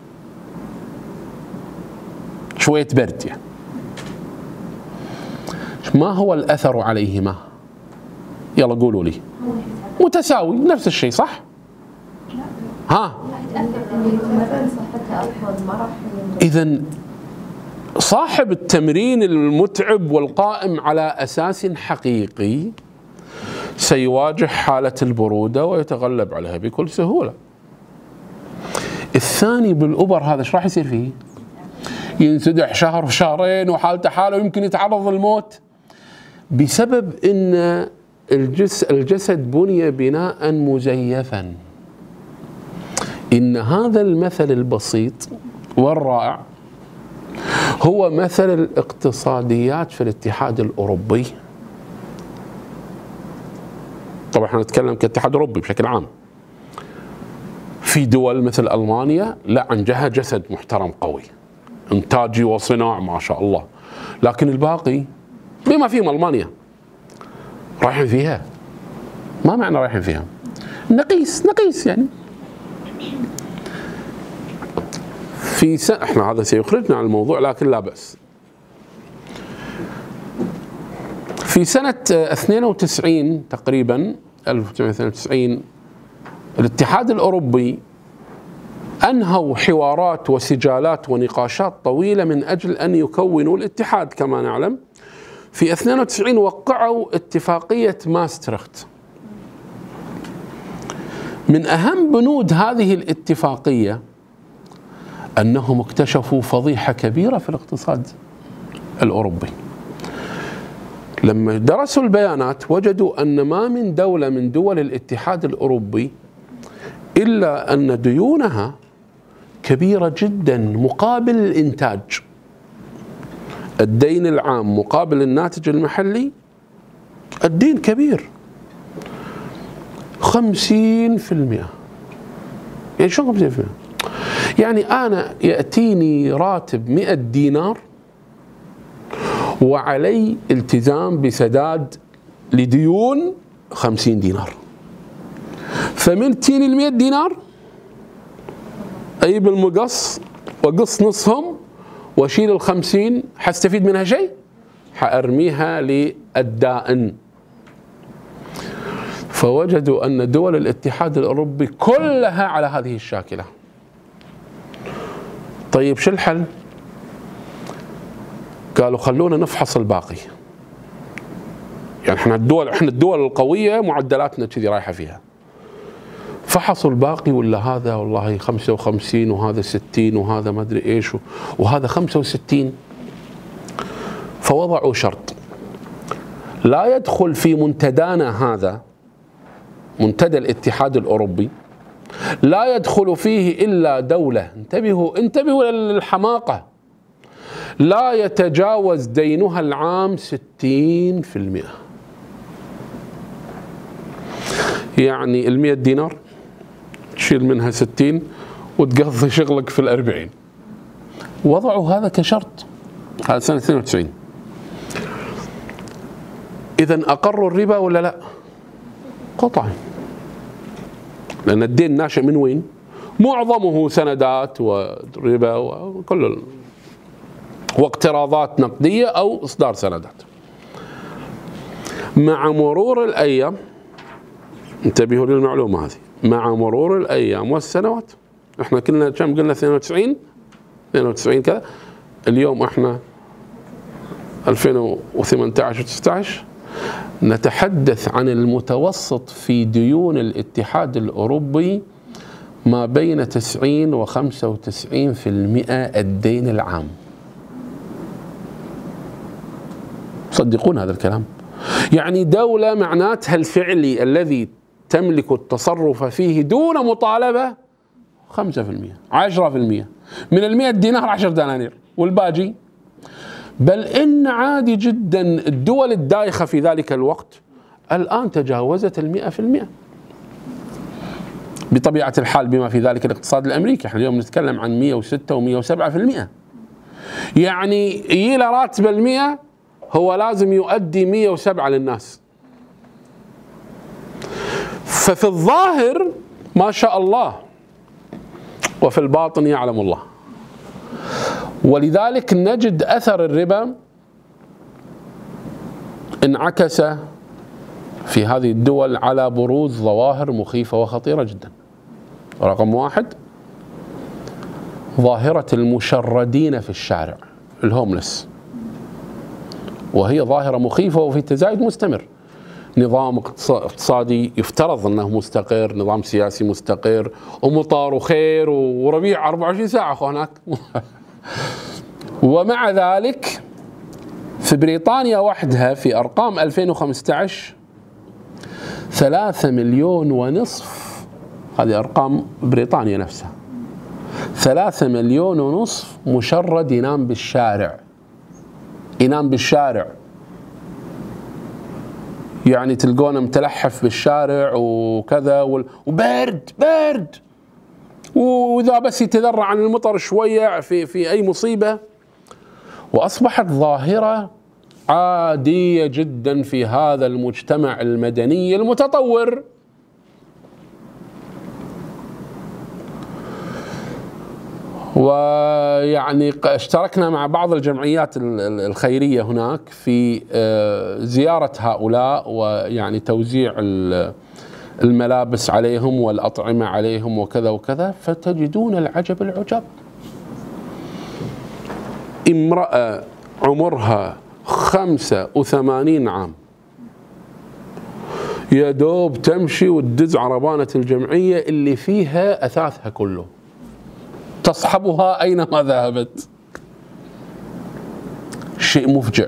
شوية برد يعني. ما هو الأثر عليهما؟ يلا قولوا لي. متساوي، نفس الشيء صح؟ ها؟ إذن صاحب التمرين المتعب والقائم على أساس حقيقي سيواجه حالة البرودة ويتغلب عليها بكل سهولة. الثاني بالأوبر هذا ايش راح يصير فيه؟ ينسدح شهر وشهرين وحالته حاله ويمكن يتعرض للموت بسبب ان الجسد بني بناء مزيفا. ان هذا المثل البسيط والرائع هو مثل الاقتصاديات في الاتحاد الأوروبي طبعا احنا نتكلم كاتحاد أوروبي بشكل عام. في دول مثل ألمانيا لا، عندها جسد محترم قوي، إنتاجي وصناع ما شاء الله، لكن الباقي بما فيهم ألمانيا رايحين فيها. ما معنى رايحين فيها؟ نقيس نقيس يعني. في سنة احنا هذا سيخرجنا عن الموضوع لكن لا بأس. في سنة اثنين وتسعين تقريبا ألف وتسعمائة واثنين وتسعين الاتحاد الأوروبي أنهوا حوارات وسجالات ونقاشات طويلة من أجل أن يكونوا الاتحاد. كما نعلم في اثنين وتسعين وقعوا اتفاقية ماستريخت. من أهم بنود هذه الاتفاقية أنهم اكتشفوا فضيحة كبيرة في الاقتصاد الأوروبي. لما درسوا البيانات وجدوا أن ما من دولة من دول الاتحاد الأوروبي إلا أن ديونها كبيرة جدا مقابل الإنتاج. الدين العام مقابل الناتج المحلي، الدين كبير خمسين في المئة. يعني شو خمسين في المئة؟ يعني أنا يأتيني راتب مئة دينار وعلي التزام بسداد لديون خمسين دينار، فمن تيني المئة دينار أجيب المقص وقص نصهم وأشيل الخمسين، حستفيد منها شيء؟ حأرميها للدائن. فوجدوا أن دول الاتحاد الأوروبي كلها على هذه الشاكلة. طيب شو الحل؟ قالوا خلونا نفحص الباقي. يعني احنا الدول احنا الدول القوية معدلاتنا كذي رايحة فيها. فحصوا الباقي، ولا هذا والله خمسة وخمسين وهذا ستين وهذا ما ادري ايش وهذا خمسة وستين. فوضعوا شرط: لا يدخل في منتدانا هذا، منتدى الاتحاد الأوروبي، لا يدخل فيه إلا دولة، انتبهوا انتبهوا للحماقة، لا يتجاوز دينها العام ستين في المئة. يعني المئة دينار تشيل منها ستين وتقضي شغلك في الأربعين. وضعوا هذا كشرط. هذا سنة اثنين وتسعين. إذن أقروا الربا ولا لا؟ قطعا. لأن الدين ناشئ من وين؟ معظمه سندات وربا وكل ال... واقتراضات نقدية أو إصدار سندات. مع مرور الأيام، انتبهوا للمعلومة هذه، مع مرور الأيام والسنوات، احنا كنا كم قلنا؟ اثنين وتسعين اثنين وتسعين كذا، اليوم احنا ألفين وثمانية عشر وتسعة عشر، نتحدث عن المتوسط في ديون الاتحاد الأوروبي ما بين تسعين وخمسة وتسعين في المئة الدين العام. صدقون هذا الكلام؟ يعني دولة معناتها الفعلي الذي تملك التصرف فيه دون مطالبة خمسة في المئة، عشرة في المئة من المئة دينار، عشر دنانير، والباقي. بل إن عادي جدا الدول الدايخة في ذلك الوقت الآن تجاوزت المئة في المئة بطبيعة الحال، بما في ذلك الاقتصاد الأمريكي. احنا اليوم نتكلم عن مئة وستة ومئة وسبعة في المئة. يعني يجي له راتب المئة هو لازم يؤدي مئة وسبعة للناس. ففي الظاهر ما شاء الله، وفي الباطن يعلم الله. ولذلك نجد أثر الربا انعكس في هذه الدول على بروز ظواهر مخيفة وخطيرة جدا. رقم واحد، ظاهرة المشردين في الشارع، الهوملس، وهي ظاهرة مخيفة وفي تزايد مستمر. نظام اقتصادي يفترض أنه مستقر، نظام سياسي مستقر ومطار وخير وربيع أربعة وعشرين ساعة أخو هناك. ومع ذلك في بريطانيا وحدها في أرقام ألفين وخمسة عشر ثلاثة مليون ونصف، هذه أرقام بريطانيا نفسها، ثلاثة مليون ونصف مشرد ينام بالشارع، ينام بالشارع. يعني تلقونه متلحف بالشارع وكذا، وبرد برد، وإذا بس يتذرع عن المطر شوية في في أي مصيبة. وأصبحت ظاهرة عادية جدا في هذا المجتمع المدني المتطور. ويعني اشتركنا مع بعض الجمعيات الخيرية هناك في زيارة هؤلاء، ويعني توزيع الملابس عليهم والأطعمة عليهم وكذا وكذا، فتجدون العجب العجب. امرأة عمرها خمسة وثمانين عام يا دوب تمشي وتدز عربانة الجمعية اللي فيها أثاثها كله، تصحبها أينما ذهبت. شيء مفجع.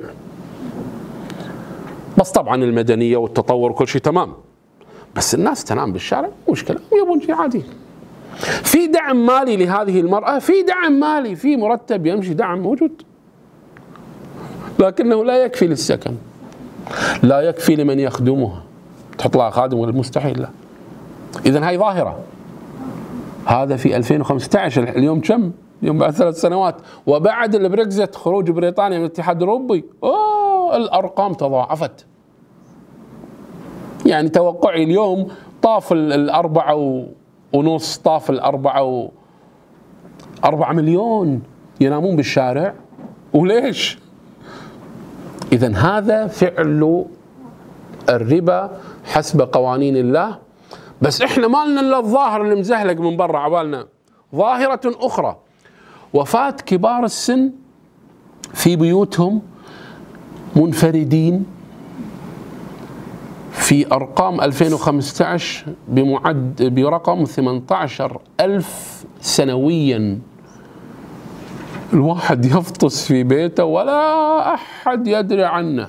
بس طبعا المدنية والتطور وكل شيء تمام، بس الناس تنام بالشارع مشكلة، ويبون شيء عادي. في دعم مالي لهذه المرأة، في دعم مالي، في مرتب يمشي، دعم موجود، لكنه لا يكفي للسكن، لا يكفي لمن يخدمها. تحط لها خادم ولا مستحيل؟ لا. إذن هاي ظاهرة. هذا في ألفين وخمسة عشر، اليوم كم؟ اليوم بعد ثلاث سنوات، وبعد البريكزت، خروج بريطانيا من الاتحاد الأوروبي، أوه الأرقام تضاعفت. يعني توقعي اليوم طاف الأربعة ونص، طاف الأربعة و أربعة مليون ينامون بالشارع. وليش؟ إذن هذا فعل الربا حسب قوانين الله. بس احنا ما لنا الا الظاهر اللي مزهلق من برا عبالنا. ظاهرة أخرى، وفاة كبار السن في بيوتهم منفردين، في أرقام ألفين وخمسة عشر بمعد برقم ثمانية عشر ألف سنويا. الواحد يفطس في بيته ولا أحد يدري عنه،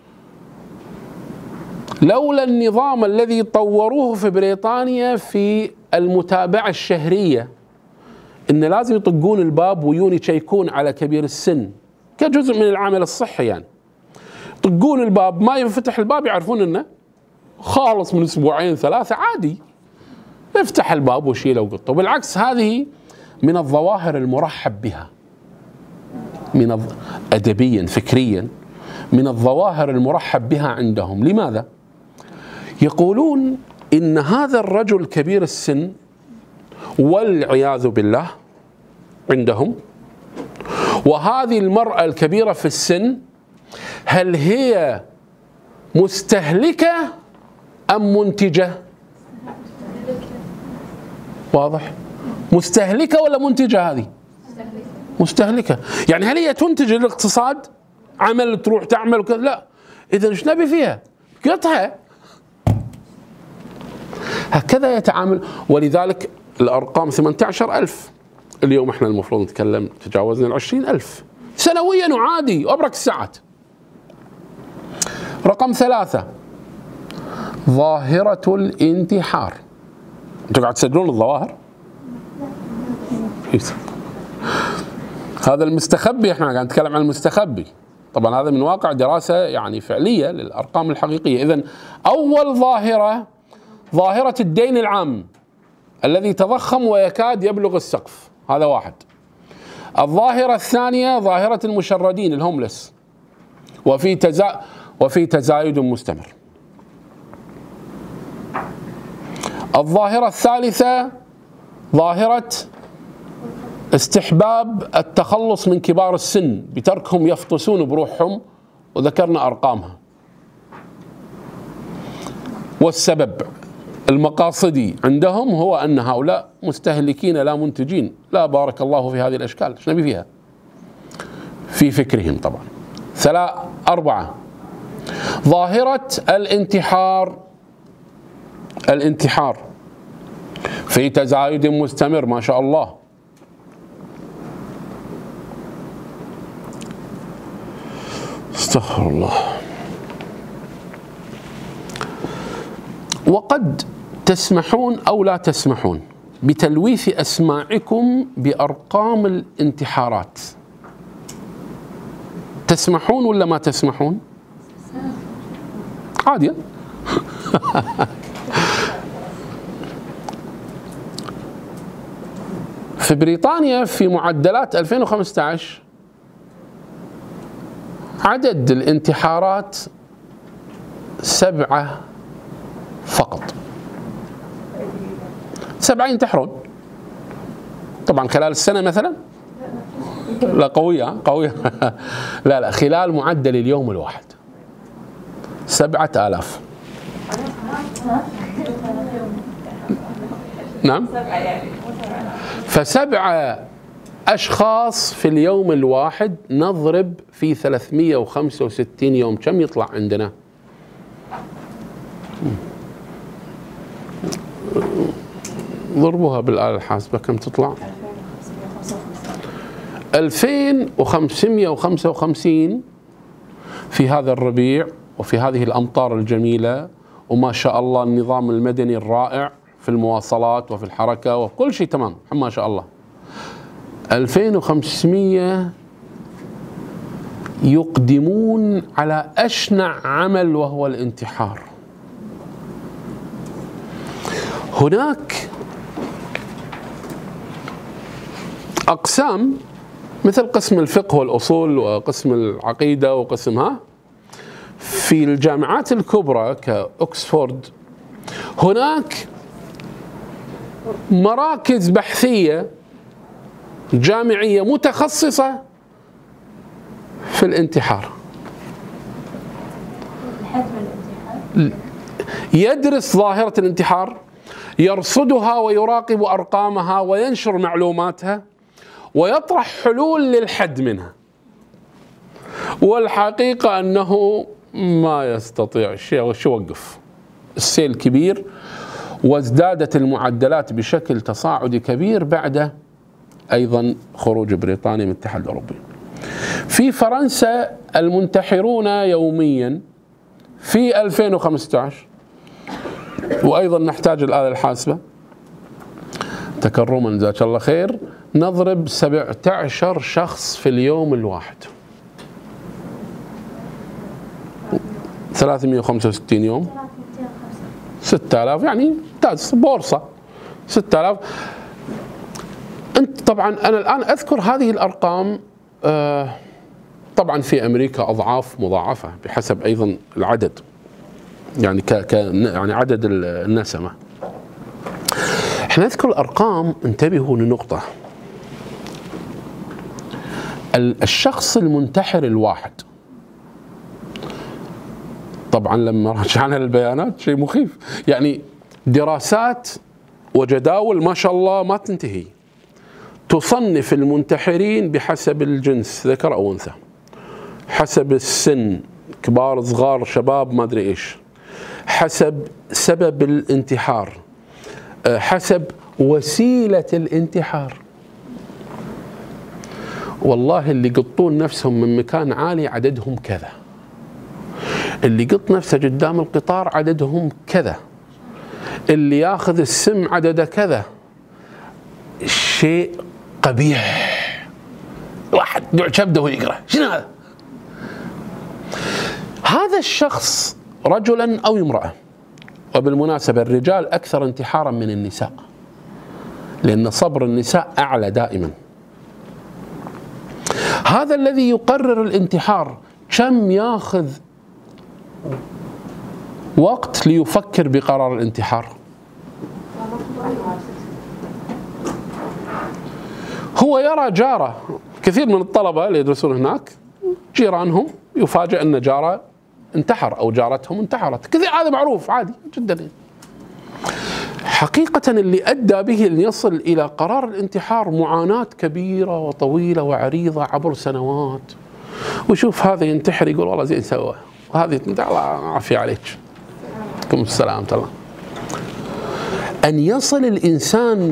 لولا النظام الذي طوروه في بريطانيا في المتابعة الشهرية، إن لازم يطقون الباب ويون يشيكون على كبير السن كجزء من العمل الصحي. يعني يطقون الباب، ما ينفتح الباب يعرفون إنه خالص من أسبوعين ثلاثة، عادي يفتح الباب ويشيله وقطه. بالعكس هذه من الظواهر المرحب بها، من الض... أدبيا فكريا من الظواهر المرحب بها عندهم. لماذا؟ يقولون إن هذا الرجل كبير السن والعياذ بالله عندهم، وهذه المرأة الكبيرة في السن، هل هي مستهلكة أم منتجة؟ واضح؟ مستهلكة ولا منتجة؟ هذه مستهلكة. يعني هل هي تنتج الاقتصاد؟ عمل تروح تعمل وكذا؟ لا. إذا ايش نبي فيها؟ قطها. هكذا يتعامل. ولذلك الأرقام ثمانية عشر ألف، اليوم احنا المفروض نتكلم تجاوزنا العشرين ألف سنويا وعادي وأبرك الساعات. رقم ثلاثة، ظاهرة الانتحار. انتوا قاعد تسجلون الظواهر؟ هذا المستخبي، احنا قاعد نتكلم عن المستخبي. طبعا هذا من واقع دراسة يعني فعلية للأرقام الحقيقية. إذن أول ظاهرة، ظاهرة الدين العام الذي تضخم ويكاد يبلغ السقف، هذا واحد. الظاهرة الثانية ظاهرة المشردين الهوملس، وفي تزا وفي تزايد مستمر. الظاهرة الثالثة ظاهرة استحباب التخلص من كبار السن بتركهم يفطسون بروحهم، وذكرنا أرقامها. والسبب المقاصدي عندهم هو أن هؤلاء مستهلكين لا منتجين. لا بارك الله في هذه الأشكال، ايش نبي فيها؟ في فكرهم طبعا. ثلاث أربعة، ظاهرة الانتحار. الانتحار في تزايد مستمر ما شاء الله. استغفر الله. وقد تسمحون أو لا تسمحون بتلويث أسماعكم بأرقام الانتحارات. تسمحون ولا ما تسمحون؟ عادي. في بريطانيا في معدلات ألفين وخمسة عشر عدد الانتحارات سبعة فقط. سبعة ينتحرون طبعا خلال السنة مثلا. لا قوية قوية. لا لا خلال معدل اليوم الواحد سبعة آلاف. نعم. فسبعة أشخاص في اليوم الواحد نضرب في ثلاثمئة وخمسة وستين يوم، كم يطلع عندنا؟ ضربوها بالآلة الحاسبة كم تطلع؟ ألفين وخمسمئة وخمسة وخمسين في هذا الربيع وفي هذه الأمطار الجميلة، وما شاء الله النظام المدني الرائع في المواصلات وفي الحركة وكل شيء تمام ما شاء الله. ألفين وخمسمئة يقدمون على أشنع عمل وهو الانتحار. هناك أقسام مثل قسم الفقه والأصول وقسم العقيدة وقسمها في الجامعات الكبرى كأكسفورد. هناك مراكز بحثية جامعية متخصصة في الانتحار، يدرس ظاهرة الانتحار، يرصدها ويراقب أرقامها وينشر معلوماتها ويطرح حلول للحد منها. والحقيقة أنه ما يستطيع شيء وش يوقف السيل كبير، وازدادت المعدلات بشكل تصاعدي كبير بعد أيضا خروج بريطانيا من الاتحاد الأوروبي. في فرنسا المنتحرون يوميا في ألفين وخمسة عشر، وأيضا نحتاج الآلة الحاسبة تكرما جزاك الله خير، نضرب سبعة عشر شخص في اليوم الواحد، ثلاثمئة وخمسة وستين يوم ستة آلاف، يعني ممتاز بورصة ستة آلاف. أنت طبعا أنا الآن أذكر هذه الأرقام، آه طبعا في أمريكا أضعاف مضاعفة بحسب أيضا العدد، يعني ك ك يعني عدد النسمة. احنا نذكر الأرقام، انتبهوا لنقطة. الشخص المنتحر الواحد طبعا لما رجعنا للبيانات شيء مخيف، يعني دراسات وجداول ما شاء الله ما تنتهي تصنف المنتحرين بحسب الجنس ذكر أو أنثى، حسب السن كبار صغار شباب ما أدري إيش، حسب سبب الانتحار، حسب وسيلة الانتحار. والله اللي يقطون نفسهم من مكان عالي عددهم كذا، اللي يقط نفسه قدام القطار عددهم كذا، اللي ياخذ السم عدده كذا. شيء قبيح. واحد يقعد شبده ويقرأ شنو هذا؟ هذا الشخص رجلا أو امرأة، وبالمناسبة الرجال أكثر انتحارا من النساء لأن صبر النساء أعلى دائما. هذا الذي يقرر الانتحار كم ياخذ وقت ليفكر بقرار الانتحار؟ هو يرى جاره، كثير من الطلبة اللي يدرسون هناك جيرانهم يفاجأ أن جاره انتحر أو جارتهم انتحرت، كثير هذا معروف عادي جدا. حقيقة اللي أدى به أن يصل إلى قرار الانتحار معاناة كبيرة وطويلة وعريضة عبر سنوات. وشوف هذا ينتحر يقول والله زين سوى، وهذه تنتحر الله عافية عليك، عليكم السلام الله. أن يصل الإنسان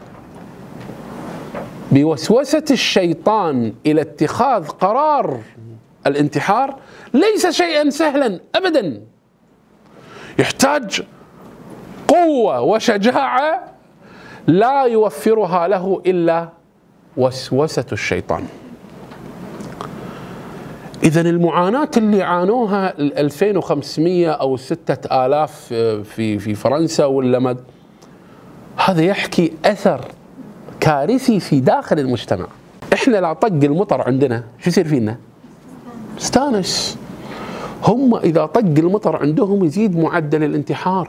بوسوسة الشيطان إلى اتخاذ قرار الانتحار ليس شيئا سهلا أبدا، يحتاج قوة وشجاعة لا يوفرها له إلا وسوسة الشيطان. إذن المعاناة اللي عانوها ال ألفين وخمسمئة أو ستة آلاف في في فرنسا ولا ما، هذا يحكي أثر كارثي في داخل المجتمع. إحنا لا طق المطر عندنا شو يصير فينا؟ استانس. هم إذا طق المطر عندهم يزيد معدل الانتحار،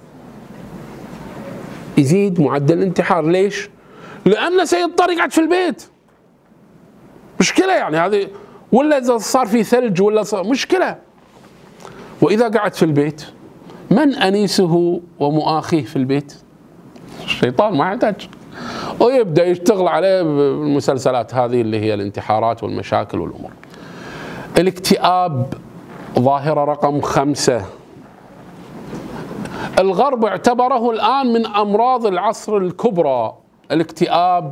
يزيد معدل الانتحار. ليش؟ لأن سيضطر يقعد في البيت، مشكلة يعني هذه، ولا إذا صار في ثلج ولا صار مشكلة. وإذا قعد في البيت من أنيسه ومؤاخيه في البيت؟ الشيطان، ما يحتاج، ويبدأ يشتغل عليه بالمسلسلات هذه اللي هي الانتحارات والمشاكل والأمور. الاكتئاب ظاهرة رقم خمسة، الغرب اعتبره الآن من أمراض العصر الكبرى. الاكتئاب،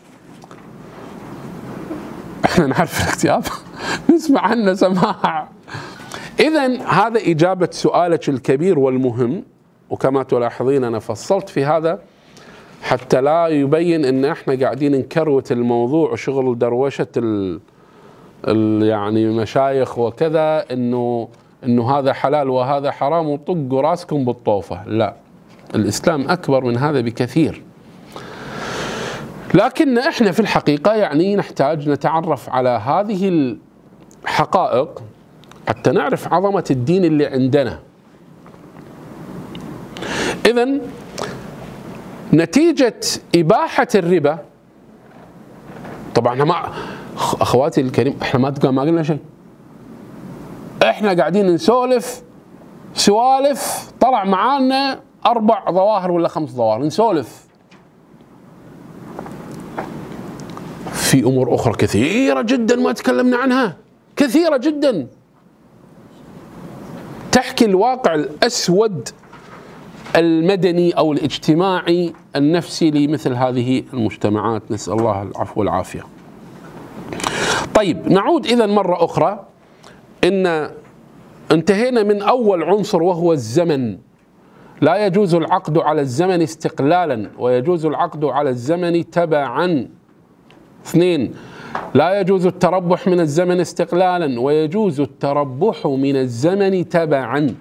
احنا نعرف الاكتئاب نسمع عنه سماع. إذن هذا إجابة سؤالك الكبير والمهم، وكما تلاحظين أنا فصلت في هذا حتى لا يبين ان احنا قاعدين نكروت الموضوع وشغل دروشة ال ال يعني مشايخ وكذا، انه انه هذا حلال وهذا حرام وطقوا راسكم بالطوفة. لا، الاسلام اكبر من هذا بكثير. لكن احنا في الحقيقة يعني نحتاج نتعرف على هذه الحقائق حتى نعرف عظمة الدين اللي عندنا. إذن نتيجة إباحة الربا، طبعا احنا ما اخواتي الكريم احنا ما ما قلنا شيء، احنا قاعدين نسولف سوالف طلع معانا اربع ظواهر ولا خمس ظواهر نسولف. في امور اخرى كثيرة جدا ما تكلمنا عنها، كثيرة جدا تحكي الواقع الاسود المدني أو الاجتماعي النفسي لمثل هذه المجتمعات، نسأل الله العفو والعافية. طيب نعود إذن مرة أخرى، إن انتهينا من أول عنصر وهو الزمن. لا يجوز العقد على الزمن استقلالا، ويجوز العقد على الزمن تبعا. اثنين، لا يجوز التربح من الزمن استقلالا، ويجوز التربح من الزمن تبعا.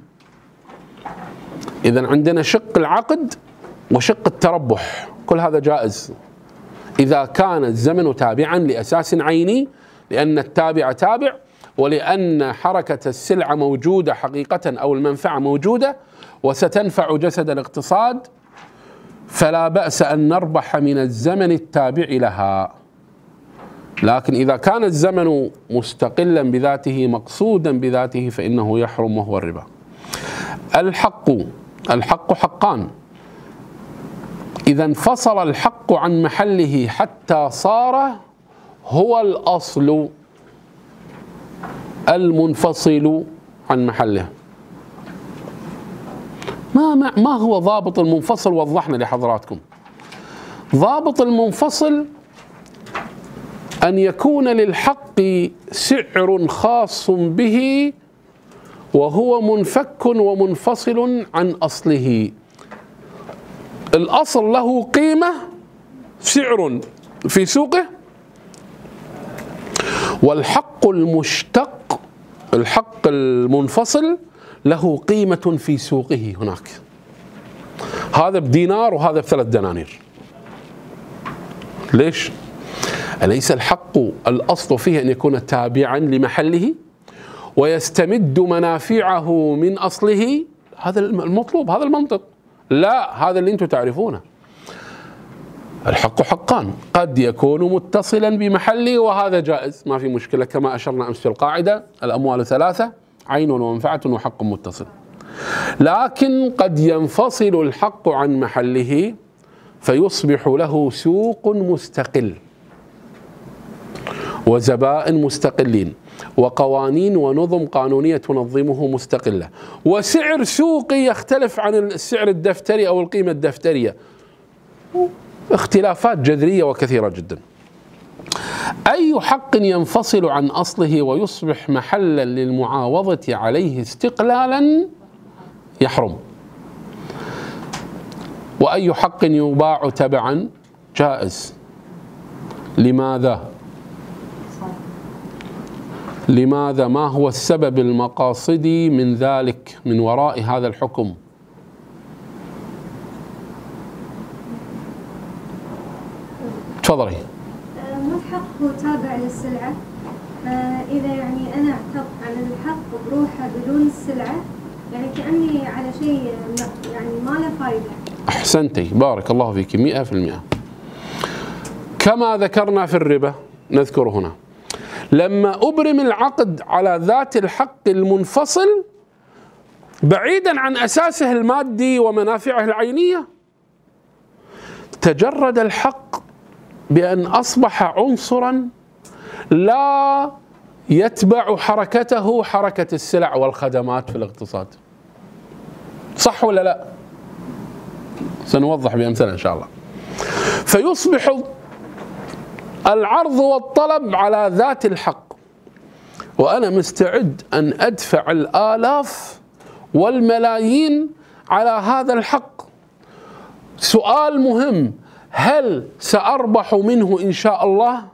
إذن عندنا شق العقد وشق التربح، كل هذا جائز إذا كان الزمن تابعا لأساس عيني، لأن التابع تابع، ولأن حركة السلعة موجودة حقيقة أو المنفعة موجودة وستنفع جسد الاقتصاد، فلا بأس أن نربح من الزمن التابع لها. لكن إذا كان الزمن مستقلا بذاته مقصودا بذاته فإنه يحرم، وهو الربا. الحق الحق حقان، إذا انفصل الحق عن محله حتى صار هو الأصل المنفصل عن محله. ما ما هو ضابط المنفصل؟ وضحنا لحضراتكم. ضابط المنفصل أن يكون للحق سعر خاص به وهو منفك ومنفصل عن أصله. الأصل له قيمة، سعر في سوقه، والحق المشتق الحق المنفصل له قيمة في سوقه هناك. هذا بدينار وهذا بثلاث دنانير. ليش؟ أليس الحق الأصل فيه أن يكون تابعا لمحله ويستمد منافعه من أصله؟ هذا المطلوب، هذا المنطق. لا، هذا اللي أنتم تعرفونه. الحق حقان، قد يكون متصلا بمحله وهذا جائز، ما في مشكلة، كما أشرنا أمس في القاعدة: الأموال ثلاثة: عين ومنفعة وحق متصل. لكن قد ينفصل الحق عن محله فيصبح له سوق مستقل وزبائن مستقلين وقوانين ونظم قانونية تنظمه مستقلة، وسعر سوقي يختلف عن السعر الدفتري أو القيمة الدفترية، اختلافات جذرية وكثيرة جدا. أي حق ينفصل عن أصله ويصبح محلا للمعاوضة عليه استقلالا يحرم، وأي حق يباع تبعا جائز. لماذا؟ لماذا؟ ما هو السبب المقاصدي من ذلك، من وراء هذا الحكم؟ تفضلي. ما الحق هو تابع للسلعة، فإذا يعني أنا اعترض على الحق بروحه بدون السلعة يعني كأني على شيء يعني ما له فائدة. أحسنتي، بارك الله فيك، مئة في المئة. كما ذكرنا في الربا، نذكر هنا لما أبرم العقد على ذات الحق المنفصل بعيدا عن أساسه المادي ومنافعه العينية، تجرد الحق بأن أصبح عنصرا لا يتبع حركته حركة السلع والخدمات في الاقتصاد. صح ولا لا؟ سنوضح بأمثلة إن شاء الله. فيصبح العرض والطلب على ذات الحق، وأنا مستعد أن أدفع الآلاف والملايين على هذا الحق. سؤال مهم: هل سأربح منه إن شاء الله؟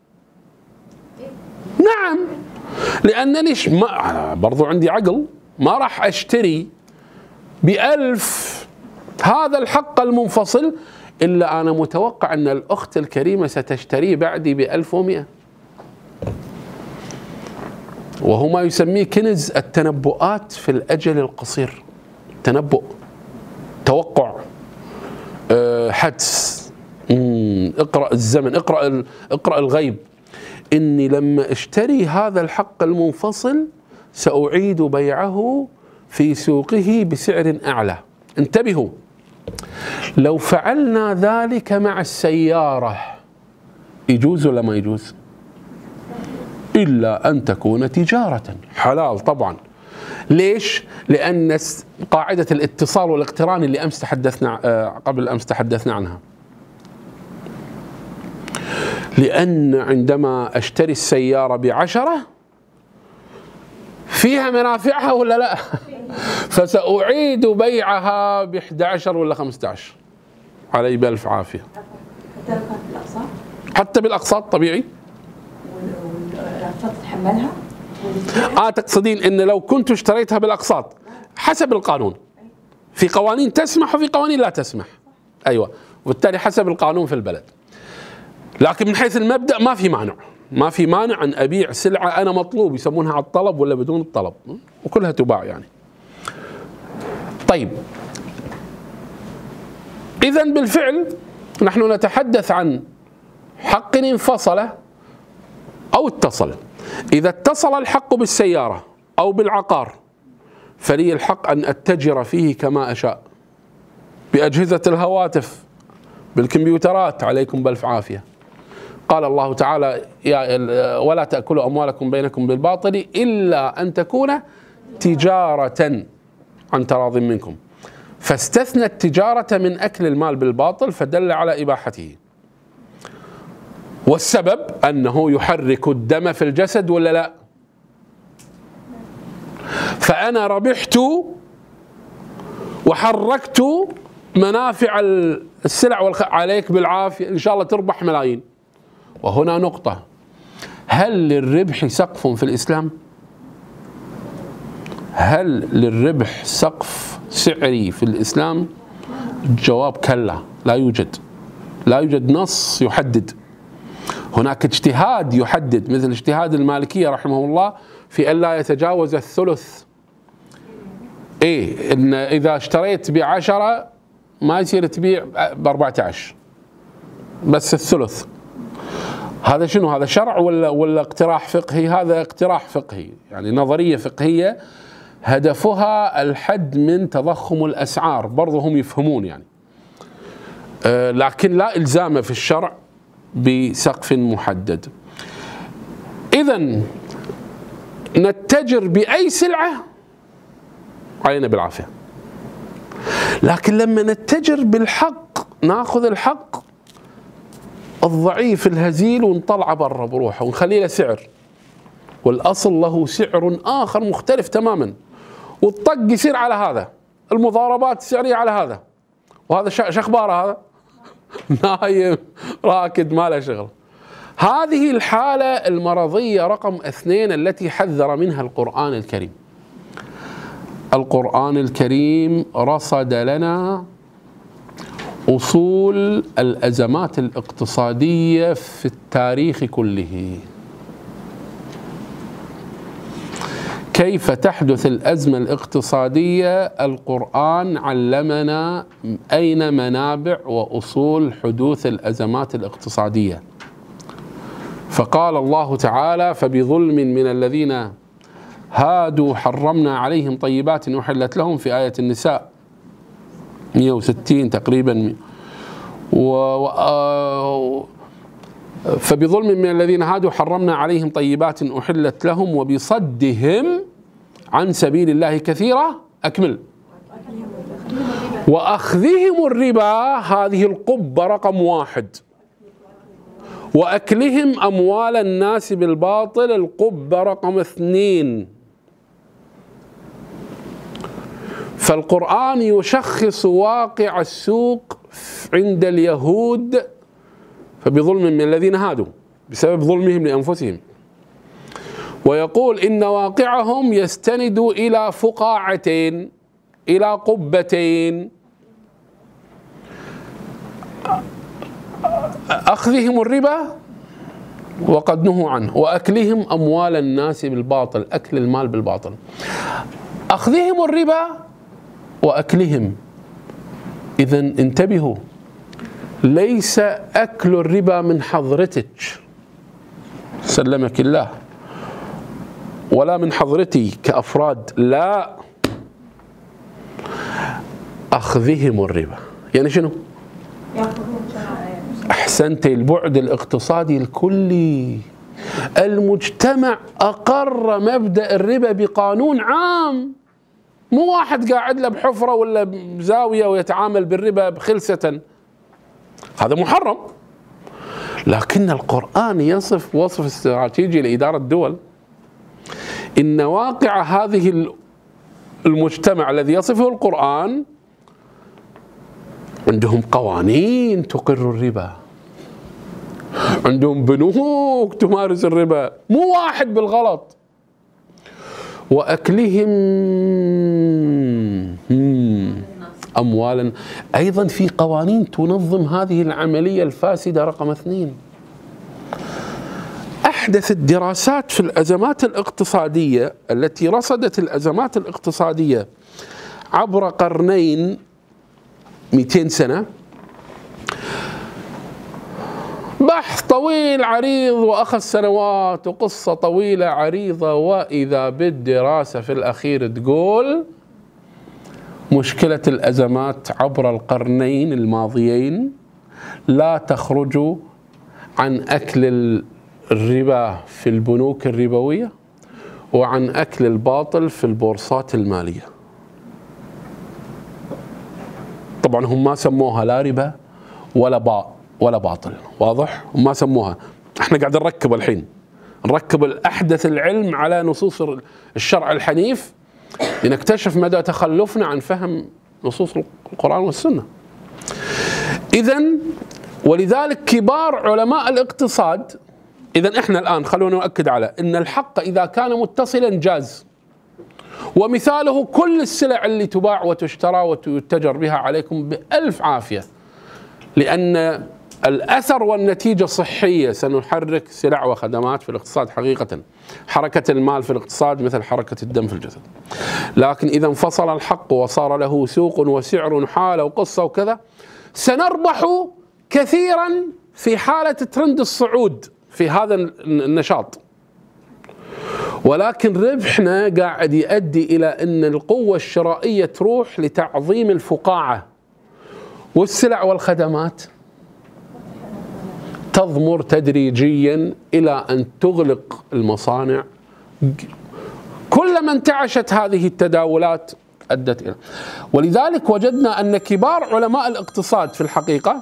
نعم، لأنني ما برضو عندي عقل، ما راح أشتري بألف هذا الحق المنفصل إلا أنا متوقع أن الأخت الكريمة ستشتريه بعدي بألف ومئة، وهو ما يسميه كنز التنبؤات في الأجل القصير. تنبؤ، توقع، أه حدس، اقرأ الزمن، اقرأ اقرأ الغيب. إني لما اشتري هذا الحق المنفصل سأعيد بيعه في سوقه بسعر أعلى. انتبهوا، لو فعلنا ذلك مع السيارة يجوز ولا ما يجوز؟ إلا أن تكون تجارة حلال طبعا. ليش؟ لأن قاعدة الاتصال والاقتران اللي أمس تحدثنا قبل أمس تحدثنا عنها، لأن عندما أشتري السيارة بعشرة فيها منافعها ولا لا؟ فسأعيد بيعها بإحدى عشر ولا خمسة عشر. علي بألف عافية. حتى لو كانت بالأقساط؟ حتى بالأقساط طبيعي. والأقساط تتحملها؟ آه تقصدين إن لو كنت اشتريتها بالأقساط حسب القانون، في قوانين تسمح وفي قوانين لا تسمح. أيوة، وبالتالي حسب القانون في البلد. لكن من حيث المبدأ ما في مانع، ما في مانع أن أبيع سلعة أنا مطلوب، يسمونها على الطلب ولا بدون الطلب، وكلها تباع يعني. طيب، إذن بالفعل نحن نتحدث عن حق انفصل أو اتصل. إذا اتصل الحق بالسيارة أو بالعقار فلي الحق أن أتجر فيه كما أشاء، بأجهزة الهواتف، بالكمبيوترات، عليكم بألف عافية. قال الله تعالى: يا ولا تأكلوا أموالكم بينكم بالباطل إلا أن تكون تجارة عن تراض منكم، فاستثنى التجارة من أكل المال بالباطل فدل على إباحته. والسبب أنه يحرك الدم في الجسد ولا لا؟ فأنا ربحت وحركت منافع السلع والخ... عليك بالعافية، إن شاء الله تربح ملايين. وهنا نقطة: هل للربح سقف في الإسلام؟ هل للربح سقف سعري في الإسلام؟ الجواب كلا، لا يوجد. لا يوجد نص يحدد. هناك اجتهاد يحدد، مثل اجتهاد المالكية رحمه الله في أن لا يتجاوز الثلث. إيه، إن إذا اشتريت بعشرة ما يصير تبيع بأربعة عشر، بس الثلث. هذا شنو؟ هذا شرع ولا ولا اقتراح فقهي؟ هذا اقتراح فقهي، يعني نظرية فقهية هدفها الحد من تضخم الأسعار، برضو هم يفهمون يعني، أه لكن لا إلزام في الشرع بسقف محدد. إذن نتجر بأي سلعة علينا بالعافية، لكن لما نتجر بالحق ناخذ الحق الضعيف الهزيل ونطلعه برا بروحه ونخليه له سعر، والأصل له سعر آخر مختلف تماما، والطق يصير على هذا، المضاربات السعرية على هذا، وهذا شو أخباره؟ هذا نايم راكد ما له شغل. هذه الحالة المرضية رقم اثنين التي حذر منها القرآن الكريم. القرآن الكريم رصد لنا أصول الأزمات الاقتصادية في التاريخ كله. كيف تحدث الأزمة الاقتصادية؟ القرآن علمنا أين منابع وأصول حدوث الأزمات الاقتصادية. فقال الله تعالى: فبظلم من الذين هادوا حرمنا عليهم طيبات أحلت لهم، في آية النساء مئة وستين تقريبا. و فبظلم من الذين هادوا حرمنا عليهم طيبات أحلت لهم وبصدهم عن سبيل الله كثيرا. أكمل. وأخذهم الربا، هذه القبة رقم واحد، وأكلهم أموال الناس بالباطل القبة رقم اثنين. فالقرآن يشخص واقع السوق عند اليهود، فبظلم من الذين هادوا بسبب ظلمهم لأنفسهم، ويقول إن واقعهم يستند إلى فقاعتين، إلى قبتين: أخذهم الربا وقد نهوا عنه، وأكلهم أموال الناس بالباطل، أكل المال بالباطل. أخذهم الربا وأكلهم، إذن انتبهوا، ليس أكل الربا من حضرتك سلمك الله ولا من حضرتي كأفراد، لا، أخذهم الربا يعني شنو؟ أحسنت، البعد الاقتصادي الكلي. المجتمع أقر مبدأ الربا بقانون عام، مو واحد قاعد له بحفرة ولا بزاوية ويتعامل بالربا بخلسة، هذا محرم. لكن القرآن يصف وصف استراتيجي لإدارة الدول، إن واقع هذه المجتمع الذي يصفه القرآن عندهم قوانين تقر الربا، عندهم بنوك تمارس الربا، مو واحد بالغلط. وأكلهم أموالا، أيضا في قوانين تنظم هذه العملية الفاسدة. رقم اثنين، أحدث الدراسات في الأزمات الاقتصادية التي رصدت الأزمات الاقتصادية عبر قرنين مئتين سنة، بحث طويل عريض وأخذ سنوات وقصة طويلة عريضة، وإذا بالدراسة في الأخير تقول مشكلة الأزمات عبر القرنين الماضيين لا تخرج عن أكل الربا في البنوك الربوية وعن أكل الباطل في البورصات المالية. طبعا هم ما سموها لا ربا ولا باء ولا باطل، واضح؟ هم ما سموها، احنا قاعد نركب الحين، نركب الأحدث العلم على نصوص الشرع الحنيف لنكتشف مدى تخلفنا عن فهم نصوص القرآن والسنة. إذن ولذلك كبار علماء الاقتصاد، إذن احنا الآن خلونا نؤكد على أن الحق إذا كان متصلا جاز، ومثاله كل السلع اللي تباع وتشترى وتتجر بها عليكم بألف عافية، لأن الأثر والنتيجة صحية. سنحرك سلع وخدمات في الاقتصاد حقيقة، حركة المال في الاقتصاد مثل حركة الدم في الجسد. لكن إذا انفصل الحق وصار له سوق وسعر حالة وقصة وكذا، سنربح كثيرا في حالة ترند الصعود في هذا النشاط، ولكن ربحنا قاعد يؤدي إلى أن القوة الشرائية تروح لتعظيم الفقاعة، والسلع والخدمات تضمر تدريجيا إلى أن تغلق المصانع. كلما انتعشت هذه التداولات أدت إلى، ولذلك وجدنا أن كبار علماء الاقتصاد في الحقيقة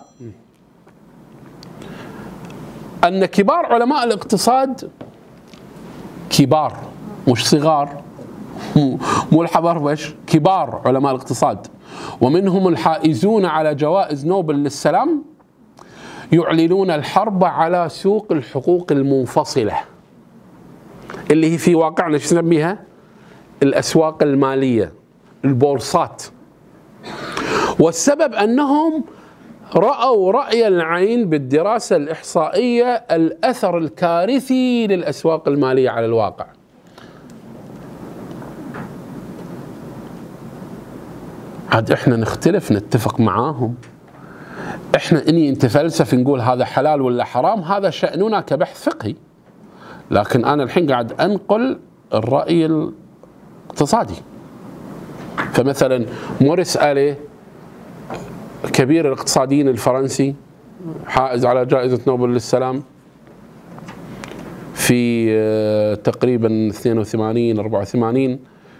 أن كبار علماء الاقتصاد كبار مش صغار، مو الحبربش، كبار علماء الاقتصاد، ومنهم الحائزون على جوائز نوبل للسلام، يعلنون الحرب على سوق الحقوق المنفصلة اللي هي في واقعنا شو نسميها؟ الأسواق المالية، البورصات. والسبب أنهم رأوا رأي العين بالدراسة الإحصائية الأثر الكارثي للأسواق المالية على الواقع. عاد إحنا نختلف نتفق معاهم، إحنا إني أنت فلسفة نقول هذا حلال ولا حرام، هذا شأننا كبحث فقهي، لكن أنا الحين قاعد أنقل الرأي الاقتصادي. فمثلا موريس ألي كبير الاقتصاديين الفرنسي حائز على جائزة نوبل للسلام في تقريبا اثنين وثمانين أربعة وثمانين،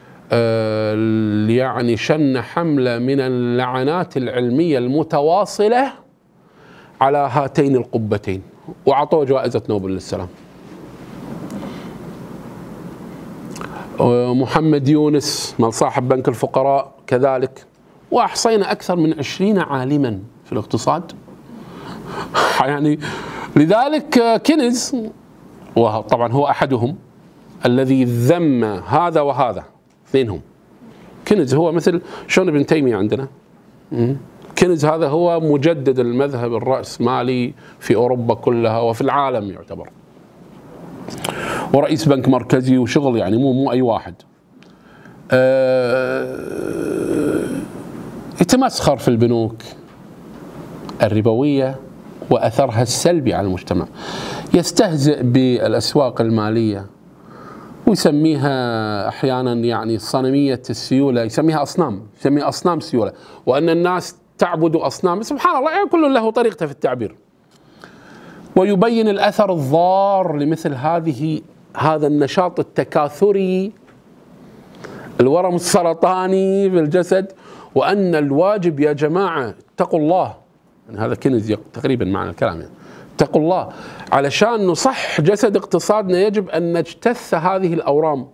يعني شن حملة من اللعنات العلمية المتواصلة على هاتين القبتين وأعطوه جائزة نوبل للسلام. محمد يونس مال صاحب بنك الفقراء كذلك، وأحصينا أكثر من عشرين عالما في الاقتصاد. يعني لذلك كينز، وطبعا هو أحدهم الذي ذم هذا وهذا، اثنينهم. كينز هو مثل شلون ابن تيمية عندنا، كينز هذا هو مجدد المذهب الرأسمالي في أوروبا كلها وفي العالم يعتبر، ورئيس بنك مركزي وشغل، يعني مو مو أي واحد. أه يتمسخر في البنوك الربوية وأثرها السلبي على المجتمع، يستهزئ بالأسواق المالية ويسميها أحيانا يعني صنمية السيولة، يسميها أصنام، يسميها أصنام سيولة، وأن الناس تعبد أصنام. سبحان الله، يعني كل له طريقته في التعبير. ويبين الأثر الضار لمثل هذه هذا النشاط التكاثري، الورم السرطاني في الجسد، وأن الواجب يا جماعة اتقوا الله، يعني هذا كينز تقريبا معنى الكلام، يعني اتقوا الله علشان نصح جسد اقتصادنا يجب أن نجتث هذه الأورام.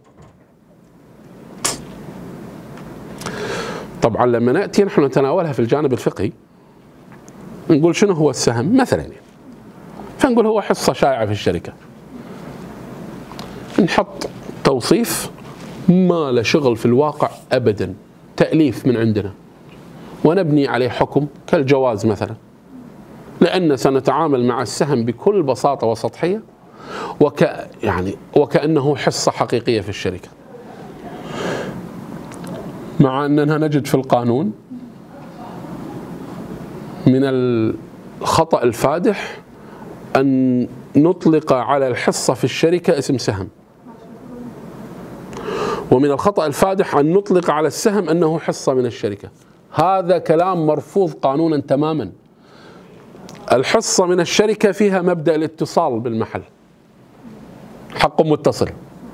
طبعا لما نأتي نحن نتناولها في الجانب الفقهي نقول شنو هو السهم مثلا، فنقول هو حصة شائعة في الشركة، نحط توصيف ما له شغل في الواقع أبدا، تأليف من عندنا، ونبني عليه حكم كالجواز مثلا، لأن سنتعامل مع السهم بكل بساطة وسطحية وك يعني وكأنه حصة حقيقية في الشركة، مع أننا نجد في القانون من الخطأ الفادح أن نطلق على الحصة في الشركة اسم سهم، ومن الخطأ الفادح أن نطلق على السهم أنه حصة من الشركة. هذا كلام مرفوض قانونا تماما. الحصة من الشركة فيها مبدأ الاتصال بالمحل، حق متصل،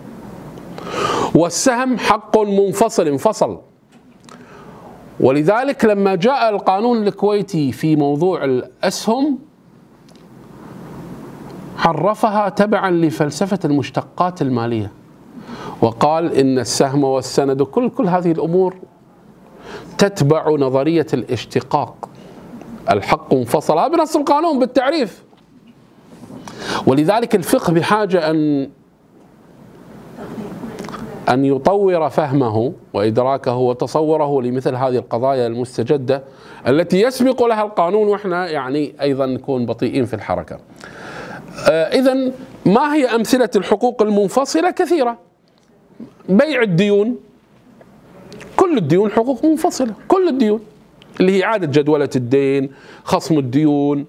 والسهم حق منفصل انفصل. ولذلك لما جاء القانون الكويتي في موضوع الأسهم عرفها تبعا لفلسفة المشتقات المالية، وقال إن السهم والسند كل كل هذه الأمور تتبع نظرية الاشتقاق، الحق منفصل، هذا بنص القانون بالتعريف. ولذلك الفقه بحاجة أن أن يطور فهمه وإدراكه وتصوره لمثل هذه القضايا المستجدة التي يسبق لها القانون، وإحنا يعني أيضا نكون بطيئين في الحركة. إذن ما هي أمثلة الحقوق المنفصلة؟ كثيرة. بيع الديون، كل الديون حقوق منفصلة، كل الديون اللي هي إعادة جدولة الدين، خصم الديون.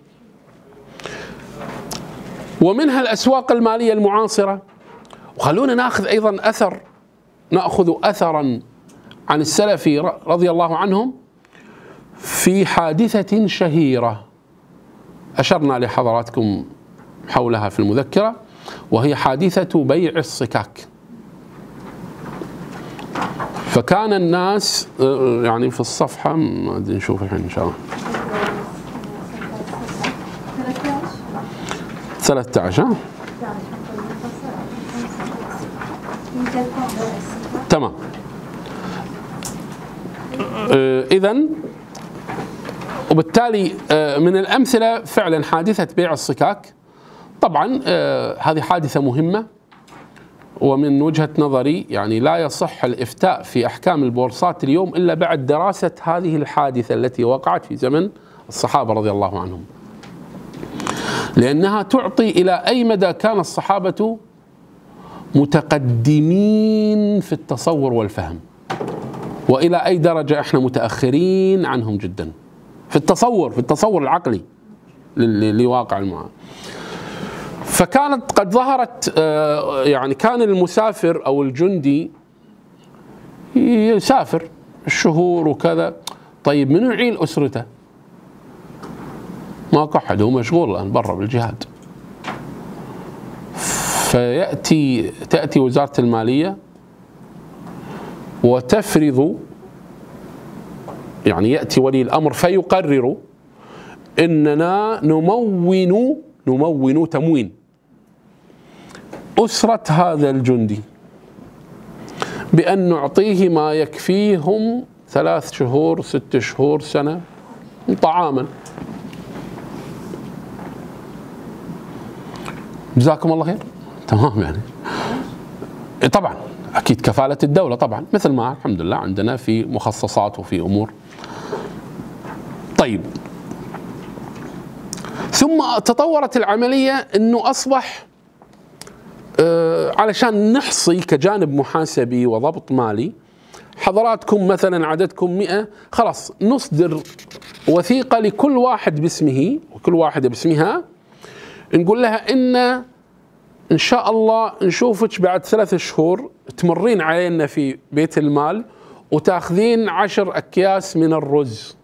ومنها الأسواق المالية المعاصرة. وخلونا ناخذ أيضا أثر، نأخذ أثرا عن السلف رضي الله عنهم في حادثة شهيرة أشرنا لحضراتكم حولها في المذكرة، وهي حادثة بيع الصكاك. فكان الناس يعني في الصفحة ما أدري نشوف الحين إن شاء الله ثلاثة عشر ها؟ تمام. إذن وبالتالي من الأمثلة فعلا حادثة بيع الصكاك. طبعا هذه حادثة مهمة، ومن وجهة نظري يعني لا يصح الإفتاء في أحكام البورصات اليوم إلا بعد دراسة هذه الحادثة التي وقعت في زمن الصحابة رضي الله عنهم، لأنها تعطي إلى أي مدى كان الصحابة متقدمين في التصور والفهم، وإلى أي درجة إحنا متأخرين عنهم جدا في التصور في التصور العقلي لواقع المعاملة. فكانت قد ظهرت يعني كان المسافر أو الجندي يسافر الشهور وكذا، طيب منو يعيل أسرته؟ ماكو أحد، هو مشغول الآن برا بالجهاد. فيأتي تأتي وزارة المالية وتفرض، يعني يأتي ولي الأمر فيقرر إننا نمون نمون تموين أسرة هذا الجندي بأن نعطيه ما يكفيهم ثلاث شهور ست شهور سنة طعاما. جزاكم الله خير. تمام. يعني طبعا أكيد كفالة الدولة طبعا، مثل ما الحمد لله عندنا في مخصصات وفي أمور. طيب، ثم تطورت العملية أنه أصبح آه علشان نحصي كجانب محاسبي وضبط مالي، حضراتكم مثلا عددكم مئة، خلاص نصدر وثيقة لكل واحد باسمه وكل واحدة باسمها، نقول لها إن إن شاء الله نشوفك بعد ثلاث شهور تمرين علينا في بيت المال وتاخذين عشر أكياس من الرز.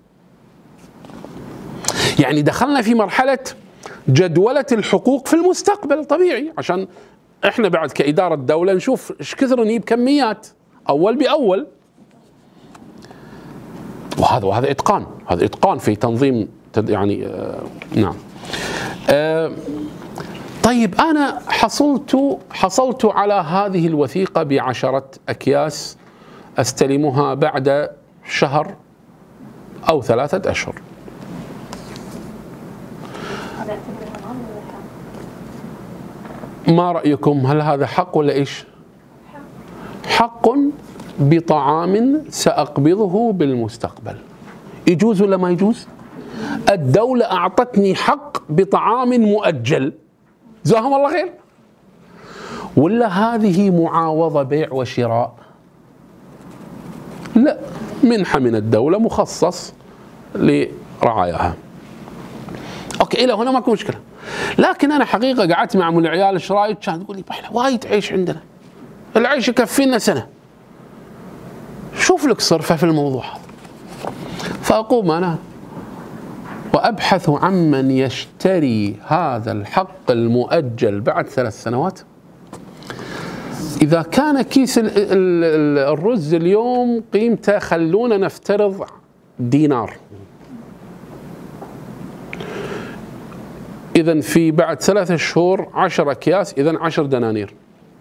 يعني دخلنا في مرحلة جدولة الحقوق في المستقبل طبيعي، عشان احنا بعد كإدارة دولة نشوف ايش كثر نجيب كميات أول بأول. وهذا وهذا إتقان، هذا إتقان في تنظيم يعني آه نعم. آه طيب، أنا حصلت حصلت على هذه الوثيقة بعشرة أكياس أستلمها بعد شهر أو ثلاثة أشهر. ما رأيكم؟ هل هذا حق ولا إيش؟ حق بطعام سأقبضه بالمستقبل. يجوز ولا ما يجوز؟ الدولة أعطتني حق بطعام مؤجل، جزاهم الله خير. ولا هذه معاوضة بيع وشراء؟ لا، منحة من الدولة مخصص لرعاياها. اوكي، الى هنا ماكو مشكلة. لكن انا حقيقة قعدت مع من العيال ايش رايك؟ كان تقول لي احنا وايد عيش عندنا، العيش يكفينا سنة، شوف لك صرفة في الموضوع. فاقوم انا وأبحث عمن يشتري هذا الحق المؤجل بعد ثلاث سنوات. إذا كان كيس الرز اليوم قيمته خلونا نفترض دينار، إذن في بعد ثلاثة شهور عشر أكياس، إذن عشر دنانير.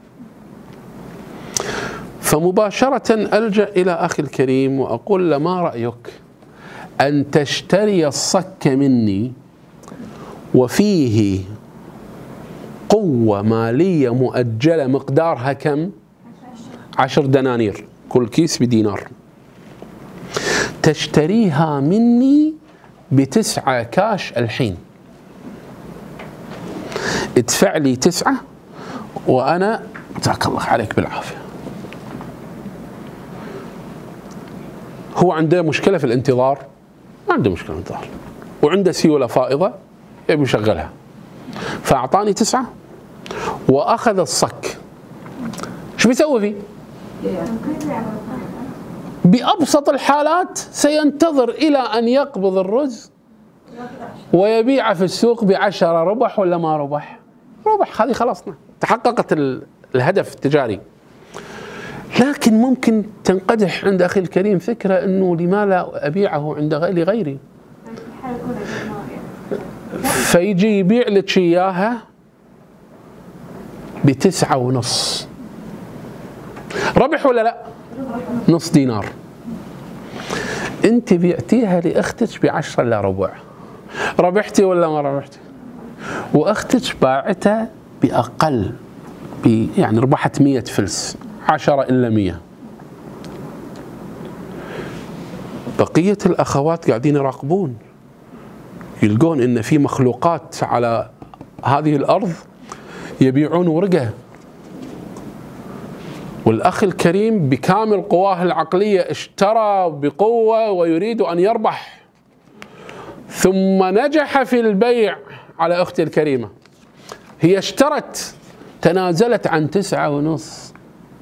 فمباشرة ألجأ إلى أخي الكريم وأقول له ما رأيك أن تشتري الصك مني وفيه قوة مالية مؤجلة مقدارها كم؟ عشر دنانير، كل كيس بدينار، تشتريها مني بتسعة كاش الحين، ادفع لي تسعة وأنا جزاك الله عليك بالعافية. هو عنده مشكلة في الانتظار؟ ما عنده مشكلة انتظار، وعنده سيولة فائضة يبي يشغلها، فأعطاني تسعة وأخذ الصك. شو بيسوي فيه؟ بأبسط الحالات سينتظر إلى أن يقبض الرز ويبيعه في السوق بعشرة. ربح ولا ما ربح؟ ربح، هذه خلصنا، تحققت الهدف التجاري. لكن ممكن تنقدح عند أخي الكريم فكرة أنه لما لا أبيعه عند غيري، فيجي يبيع لك إياها بتسعة ونص. ربح ولا لا؟ نص دينار. أنت بعتيها لأختك بعشرة إلا ربع، ربحتي ولا ما ربحتي؟ وأختك باعتها بأقل، يعني ربحت مية فلس، عشرة إلا مية. بقية الأخوات قاعدين يراقبون، يلقون إن في مخلوقات على هذه الأرض يبيعون ورقة، والأخ الكريم بكامل قواه العقلية اشترى بقوة ويريد أن يربح، ثم نجح في البيع على أختي الكريمة. هي اشترت، تنازلت عن تسعة ونص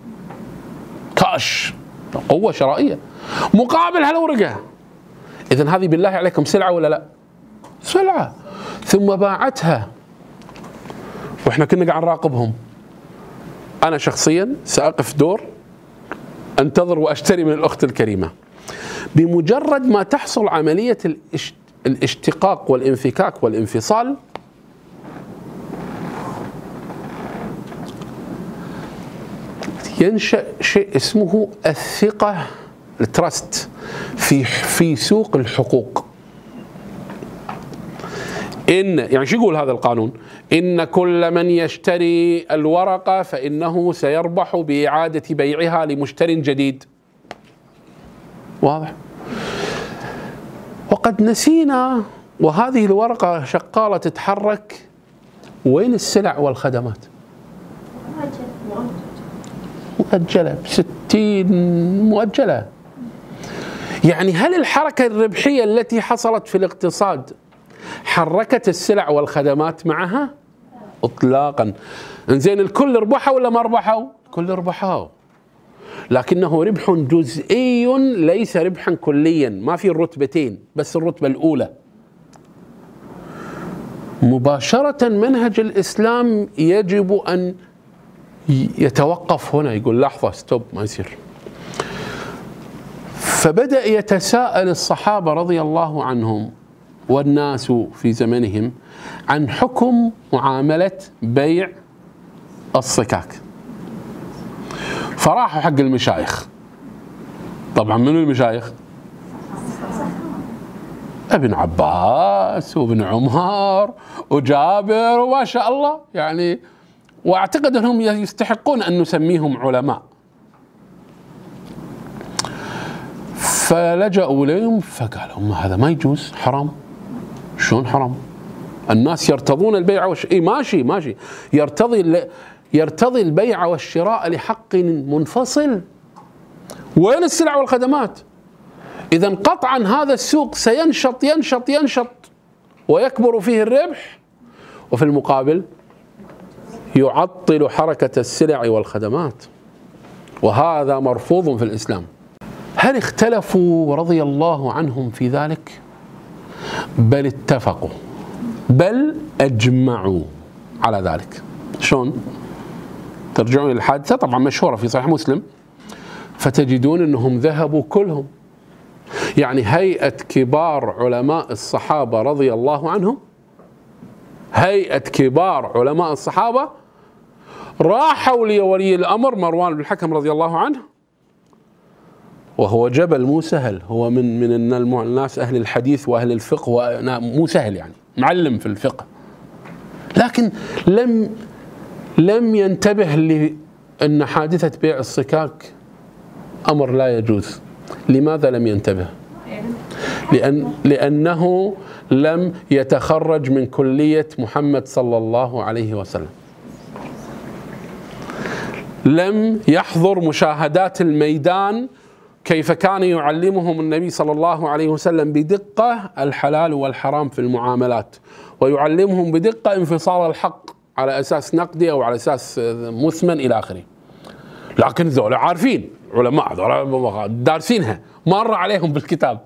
كاش، قوة شرائية، مقابل هالورقة. إذن هذه بالله عليكم سلعة ولا لا؟ سلعة. ثم باعتها، وإحنا كنا قاعد نراقبهم. أنا شخصيا سأقف دور أنتظر وأشتري من الأخت الكريمة. بمجرد ما تحصل عملية الاشتقاق والانفكاك والانفصال، ينشأ شيء اسمه الثقة، التراست في في سوق الحقوق. إن يعني شو يقول هذا القانون؟ إن كل من يشتري الورقة فإنه سيربح بإعادة بيعها لمشتر جديد. واضح؟ وقد نسينا، وهذه الورقة شغالة تتحرك، وين السلع والخدمات؟ مؤجلة بستين مؤجلة. يعني هل الحركة الربحية التي حصلت في الاقتصاد حركت السلع والخدمات معها؟ اطلاقا. انزين الكل ربحوا ولا ما ربحوا؟ الكل ربحوا، لكنه ربح جزئي ليس ربحا كليا. ما في الرتبتين، بس الرتبة الأولى. مباشرة منهج الإسلام يجب أن يتوقف هنا، يقول لحظة ستوب، ما يصير. فبدأ يتساءل الصحابة رضي الله عنهم والناس في زمنهم عن حكم معاملة بيع الصكاك. فراحوا حق المشايخ. طبعا منو المشايخ؟ ابن عباس وابن عمر وجابر وما شاء الله يعني، واعتقد انهم يستحقون ان نسميهم علماء. فلجأوا اليهم فقالوا ما هذا ما يجوز، حرام. شلون حرام؟ الناس يرتضون البيع والشراء. إيه ماشي ماشي، يرتضي يرتضي البيع والشراء لحق منفصل. وين السلع والخدمات؟ إذا قطعا هذا السوق سينشط ينشط ينشط ويكبر فيه الربح، وفي المقابل يعطل حركة السلع والخدمات، وهذا مرفوض في الإسلام. هل اختلفوا رضي الله عنهم في ذلك؟ بل اتفقوا، بل أجمعوا على ذلك. شلون؟ ترجعون للحادثة طبعا مشهورة في صحيح مسلم، فتجدون أنهم ذهبوا كلهم، يعني هيئة كبار علماء الصحابة رضي الله عنهم، هيئة كبار علماء الصحابة راحوا لولي الأمر مروان بن الحكم رضي الله عنه، وهو جبل مو سهل، هو من من الناس أهل الحديث وأهل الفقه، مو سهل يعني، معلم في الفقه، لكن لم لم ينتبه لأن حادثة بيع الصكاك أمر لا يجوز. لماذا لم ينتبه؟ لأن لأنه لم يتخرج من كلية محمد صلى الله عليه وسلم، لم يحضر مشاهدات الميدان كيف كان يعلمهم النبي صلى الله عليه وسلم بدقة الحلال والحرام في المعاملات، ويعلمهم بدقة انفصال الحق على أساس نقدي أو على أساس مثمن إلى آخره. لكن ذولا عارفين، علماء ذولا دارسينها، مر عليهم بالكتاب.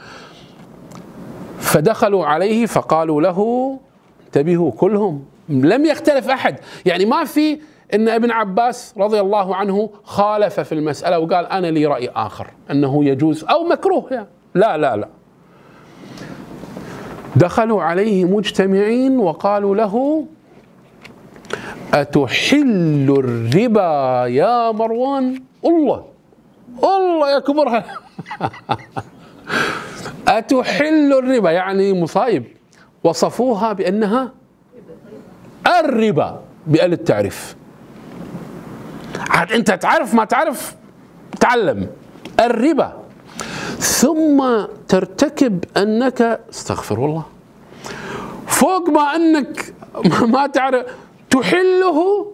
فدخلوا عليه فقالوا له انتبهوا كلهم، لم يختلف أحد، يعني ما في إن ابن عباس رضي الله عنه خالف في المسألة وقال أنا لي رأي آخر أنه يجوز أو مكروه يعني. لا لا لا، دخلوا عليه مجتمعين وقالوا له أتحل الربا يا مروان؟ الله الله يكبرها. أتحل الربا يعني مصايب، وصفوها بأنها الربا بآل التعريف. عاد أنت تعرف ما تعرف تعلم الربا، ثم ترتكب أنك استغفر الله فوق ما أنك ما تعرف تحله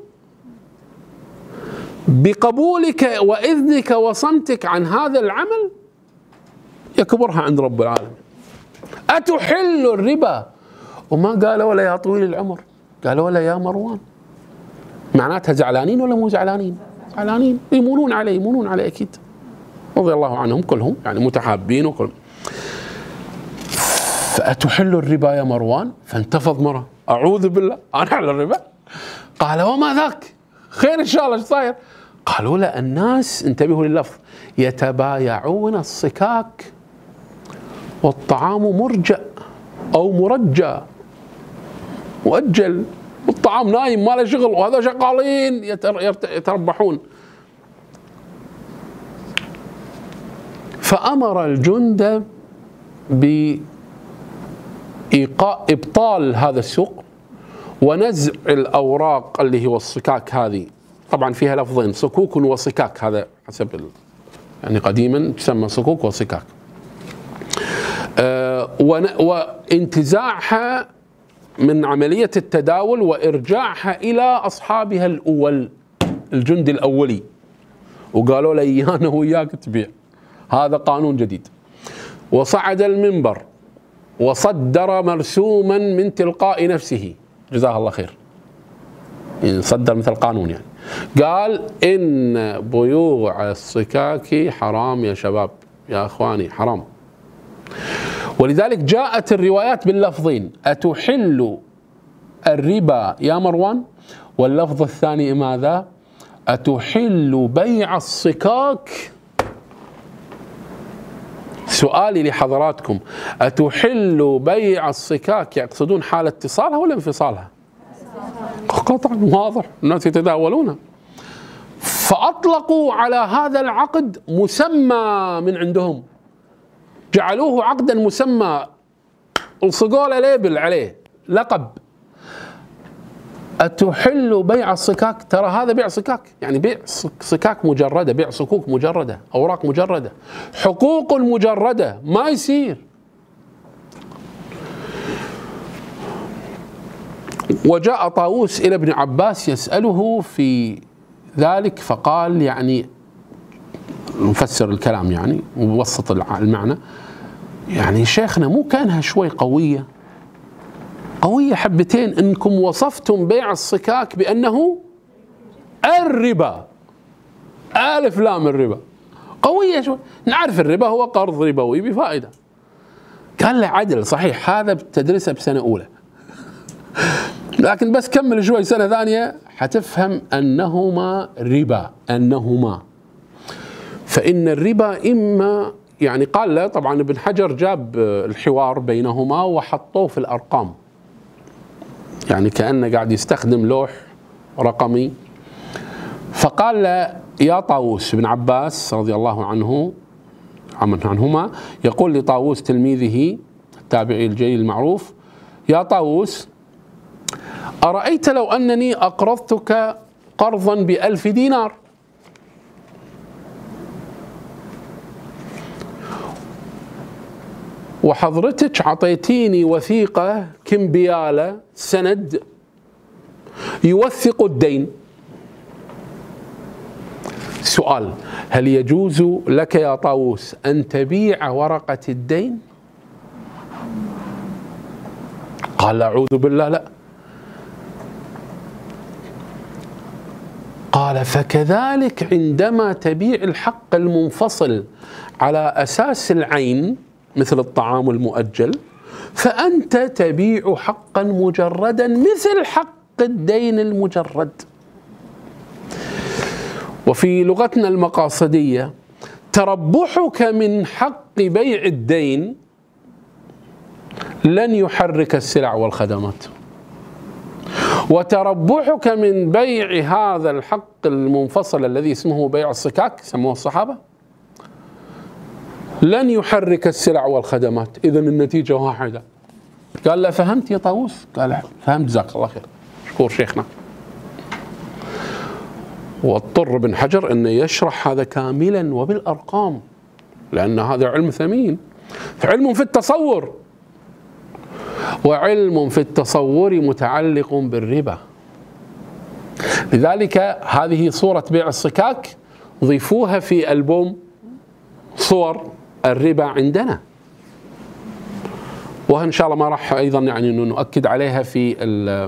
بقبولك وإذنك وصمتك عن هذا العمل، يكبرها عند رب العالمين. أتحل الربا، وما قالوا ولا يا طويل العمر، قالوا ولا يا مروان. معناتها زعلانين ولا مو زعلانين؟ زعلانين، يمونون عليه يمونون عليه أكيد رضي الله عنهم كلهم، يعني متحابين وكل. فأتحل الربا يا مروان؟ فانتفض مرة، أعوذ بالله أنا أحل الربا؟ قال وما ذاك؟ خير إن شاء الله، ايش صاير؟ قالوا له الناس، انتبهوا لللفظ، يتبايعون الصكاك والطعام مرجأ أو مرجى مؤجل، والطعام نايم ما له شغل، وهذا شغالين يتربحون. فأمر الجند بإيقاء إبطال هذا السوق ونزع الأوراق اللي هو الصكاك هذه، طبعا فيها لفظين صكوك وصكاك، هذا حسب يعني قديما تسمى صكوك وصكاك. أه وانتزاعها من عملية التداول وإرجاعها إلى أصحابها الأول، الجند الأولي، وقالوا له إيانا وإياك تبيع، هذا قانون جديد. وصعد المنبر وصدر مرسوما من تلقاء نفسه، جزاه الله خير، يعني صدر مثل قانون، يعني قال إن بيوع الصكاك حرام يا شباب يا أخواني، حرام. ولذلك جاءت الروايات باللفظين، أتحل الربا يا مروان؟ واللفظ الثاني ماذا؟ أتحل بيع الصكاك؟ سؤالي لحضراتكم، أتحل بيع الصكاك يقصدون حال اتصالها ولا انفصالها؟ قطعا واضح، الناس يتداولونها. فأطلقوا على هذا العقد مسمى من عندهم، جعلوه عقدا مسمى، الصقوا له ليبل عليه لقب، أتحل بيع الصكاك. ترى هذا بيع صكاك، يعني بيع صكاك مجردة، بيع صكوك مجردة، أوراق مجردة، حقوق مجردة، ما يصير. وجاء طاووس إلى ابن عباس يسأله في ذلك، فقال يعني نفسر الكلام يعني ووسط المعنى، يعني شيخنا مو كانها شوي قوية قوية حبتين، انكم وصفتم بيع الصكاك بأنه الربا، ألف لام الربا، قوية شوي. نعرف الربا هو قرض ربوي بفائدة. قال له عدل صحيح، هذا بتدرسه بسنة أولى، لكن بس كمل شوي سنة ثانية حتفهم أنهما ربا، أنهما. فإن الربا إما يعني قال له، طبعا ابن حجر جاب الحوار بينهما وحطوه في الأرقام، يعني كأنه قاعد يستخدم لوح رقمي. فقال له يا طاووس، ابن عباس رضي الله عنه عنهما يقول لطاووس تلميذه التابعي الجليل المعروف، يا طاووس أرأيت لو أنني أقرضتك قرضا بألف دينار، وحضرتك عطيتيني وثيقة كمبيالة سند يوثق الدين، سؤال، هل يجوز لك يا طاووس أن تبيع ورقة الدين؟ قال أعوذ بالله لا. قال فكذلك عندما تبيع الحق المنفصل على أساس العين مثل الطعام المؤجل، فأنت تبيع حقا مجردا مثل حق الدين المجرد. وفي لغتنا المقاصدية تربحك من حق بيع الدين لن يحرك السلع والخدمات، وتربحك من بيع هذا الحق المنفصل الذي اسمه بيع الصكاك، سموه الصحابة، لن يحرك السلع والخدمات، إذا النتيجة واحدة. قال له فهمت يا طاووس؟ قال فهمت جزاك الله خير، شكور شيخنا. واضطر ابن حجر أنه يشرح هذا كاملا وبالأرقام، لأن هذا علم ثمين، علم في التصور، وعلم في التصور متعلق بالربا. لذلك هذه صورة بيع الصكاك ضيفوها في ألبوم صور الربا عندنا، وإن شاء الله ما راح أيضا يعني نؤكد عليها في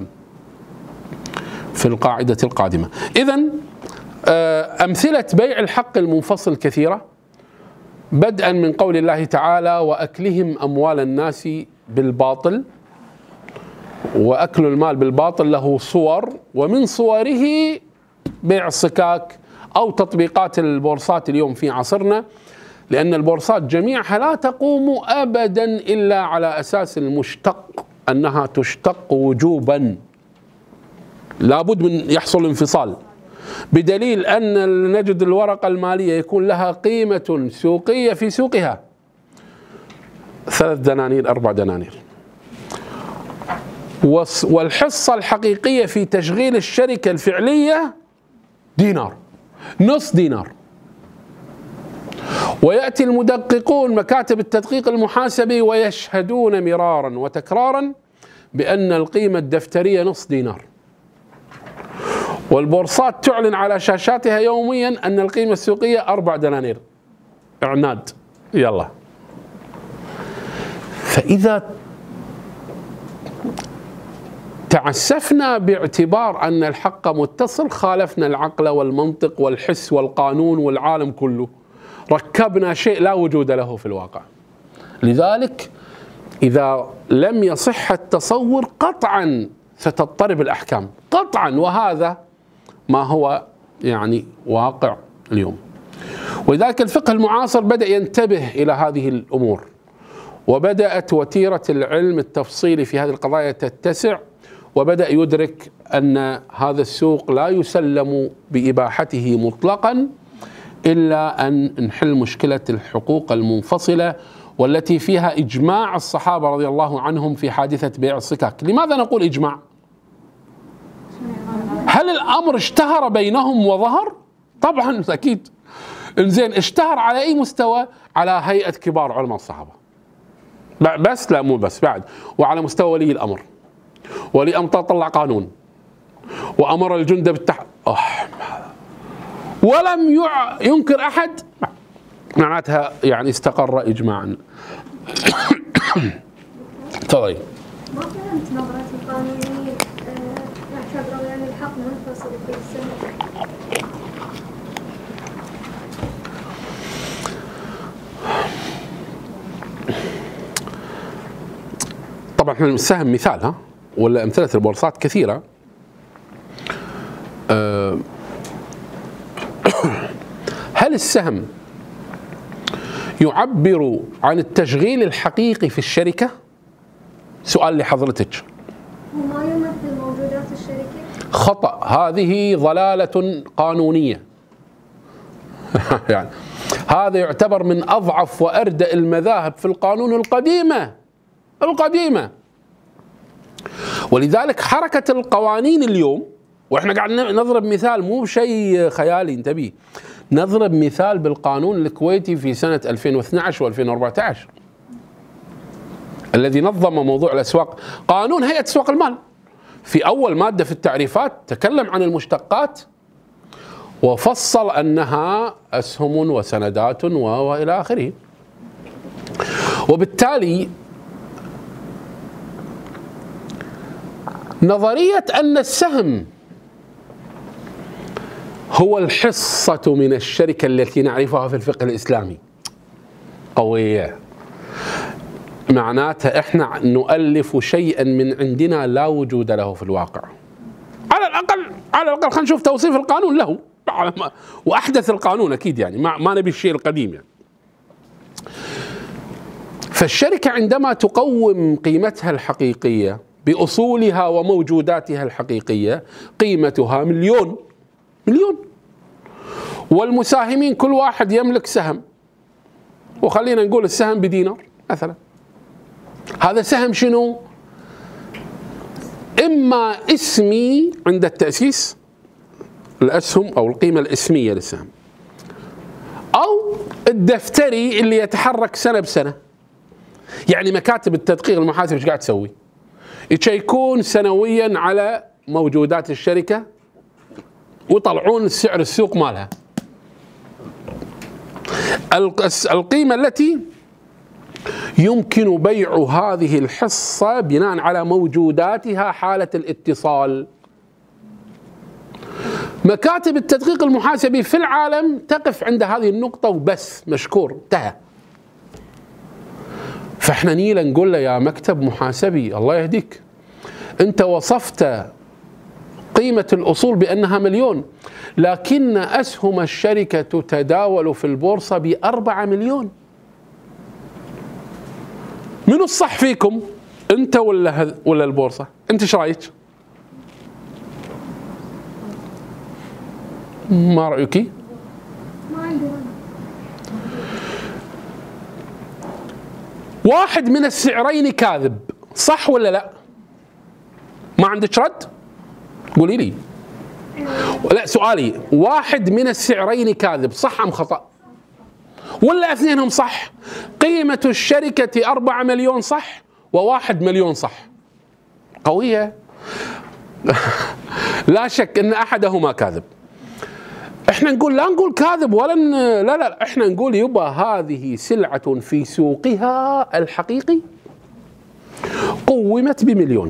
في القاعدة القادمة. إذن أمثلة بيع الحق المنفصل كثيرة، بدءا من قول الله تعالى وأكلهم أموال الناس بالباطل. وأكل المال بالباطل له صور، ومن صوره بيع الصكاك أو تطبيقات البورصات اليوم في عصرنا، لأن البورصات جميعها لا تقوم أبدا إلا على أساس المشتق، أنها تشتق وجوبا، لابد من يحصل انفصال، بدليل أن نجد الورقة المالية يكون لها قيمة سوقية في سوقها ثلاث دنانير أربع دنانير، والحصة الحقيقية في تشغيل الشركة الفعلية دينار، نص دينار. ويأتي المدققون مكاتب التدقيق المحاسبي ويشهدون مرارا وتكرارا بأن القيمة الدفترية نص دينار، والبورصات تعلن على شاشاتها يوميا أن القيمة السوقية أربع دنانير إعناد. يلا، فإذا تعسفنا باعتبار أن الحق متصل خالفنا العقل والمنطق والحس والقانون والعالم كله، ركبنا شيء لا وجود له في الواقع. لذلك إذا لم يصح التصور قطعا ستضطرب الأحكام قطعا، وهذا ما هو يعني واقع اليوم. ولذلك الفقه المعاصر بدأ ينتبه إلى هذه الأمور، وبدأت وتيرة العلم التفصيلي في هذه القضايا تتسع، وبدأ يدرك أن هذا السوق لا يسلم بإباحته مطلقا إلا أن نحل مشكلة الحقوق المنفصلة، والتي فيها إجماع الصحابة رضي الله عنهم في حادثة بيع الصكاك. لماذا نقول إجماع؟ هل الأمر اشتهر بينهم وظهر؟ طبعا أكيد. إنزين، اشتهر على أي مستوى؟ على هيئة كبار علماء الصحابة بس، لا مو بس، بعد وعلى مستوى ولي الأمر. ولي أمر طلع قانون وأمر الجند بالتح أوه. ولم ينكر أحد، معناتها يعني استقر إجماعا. تفضلي. ما فهمت نظرة القانونيين يعتبرون يعني الحق منفصل في السنة. طبعا احنا السهم مثال، ها، ولا أمثلة البورصات كثيرة. أه هل السهم يعبر عن التشغيل الحقيقي في الشركة؟ سؤال لحضرتك. وما يمثل موجودات الشركة؟ خطأ، هذه ضلالة قانونية. يعني هذا يعتبر من أضعف وأردأ المذاهب في القانون القديمة القديمة. ولذلك حركة القوانين اليوم، واحنا قاعد نضرب مثال مو بشيء خيالي، انتبه، نضرب مثال بالقانون الكويتي في سنة ألفين واثنعش وألفين وأربعة عشر الذي نظم موضوع الأسواق. قانون هيئة أسواق المال في أول مادة في التعريفات تكلم عن المشتقات وفصل أنها أسهم وسندات وإلى آخره. وبالتالي نظرية أن السهم هو الحصة من الشركة التي نعرفها في الفقه الإسلامي قوية، معناتها إحنا نؤلف شيئا من عندنا لا وجود له في الواقع. على الأقل على الأقل خلينا نشوف توصيف القانون له، وأحدث القانون أكيد، يعني ما, ما نبي الشيء القديم يعني. فالشركة عندما تقوم قيمتها الحقيقية بأصولها وموجوداتها الحقيقية، قيمتها مليون مليون، والمساهمين كل واحد يملك سهم، وخلينا نقول السهم بدينار مثلا. هذا سهم شنو؟ إما اسمي عند التأسيس، الأسهم أو القيمة الاسمية للسهم، أو الدفتري اللي يتحرك سنة بسنة. يعني مكاتب التدقيق المحاسب ايش قاعد تسوي؟ يشيكون سنويا على موجودات الشركة ويطلعون السعر السوق مالها. القيمة التي يمكن بيع هذه الحصة بناء على موجوداتها حالة الاتصال. مكاتب التدقيق المحاسبي في العالم تقف عند هذه النقطة وبس، مشكور، انتهى. فاحنا نيلا نقول له يا مكتب محاسبي الله يهديك، انت وصفت قيمة الأصول بأنها مليون، لكن أسهم الشركة تتداول في البورصة بأربعة مليون. منو الصح فيكم؟ أنت ولا ولا البورصة؟ أنت ايش رايك؟ ما رأيك؟ ما عندي رأي. واحد من السعرين كاذب، صح ولا لا؟ ما عندك رد؟ قولي لي. لا سؤالي، واحد من السعرين كاذب، صح أم خطأ؟ ولا اثنينهم صح؟ قيمة الشركة أربعة مليون صح وواحد مليون صح. قوية. لا شك أن أحدهما كاذب. احنا نقول لا نقول كاذب ولا ن... لا لا احنا نقول يبا هذه سلعة في سوقها الحقيقي قومت بمليون،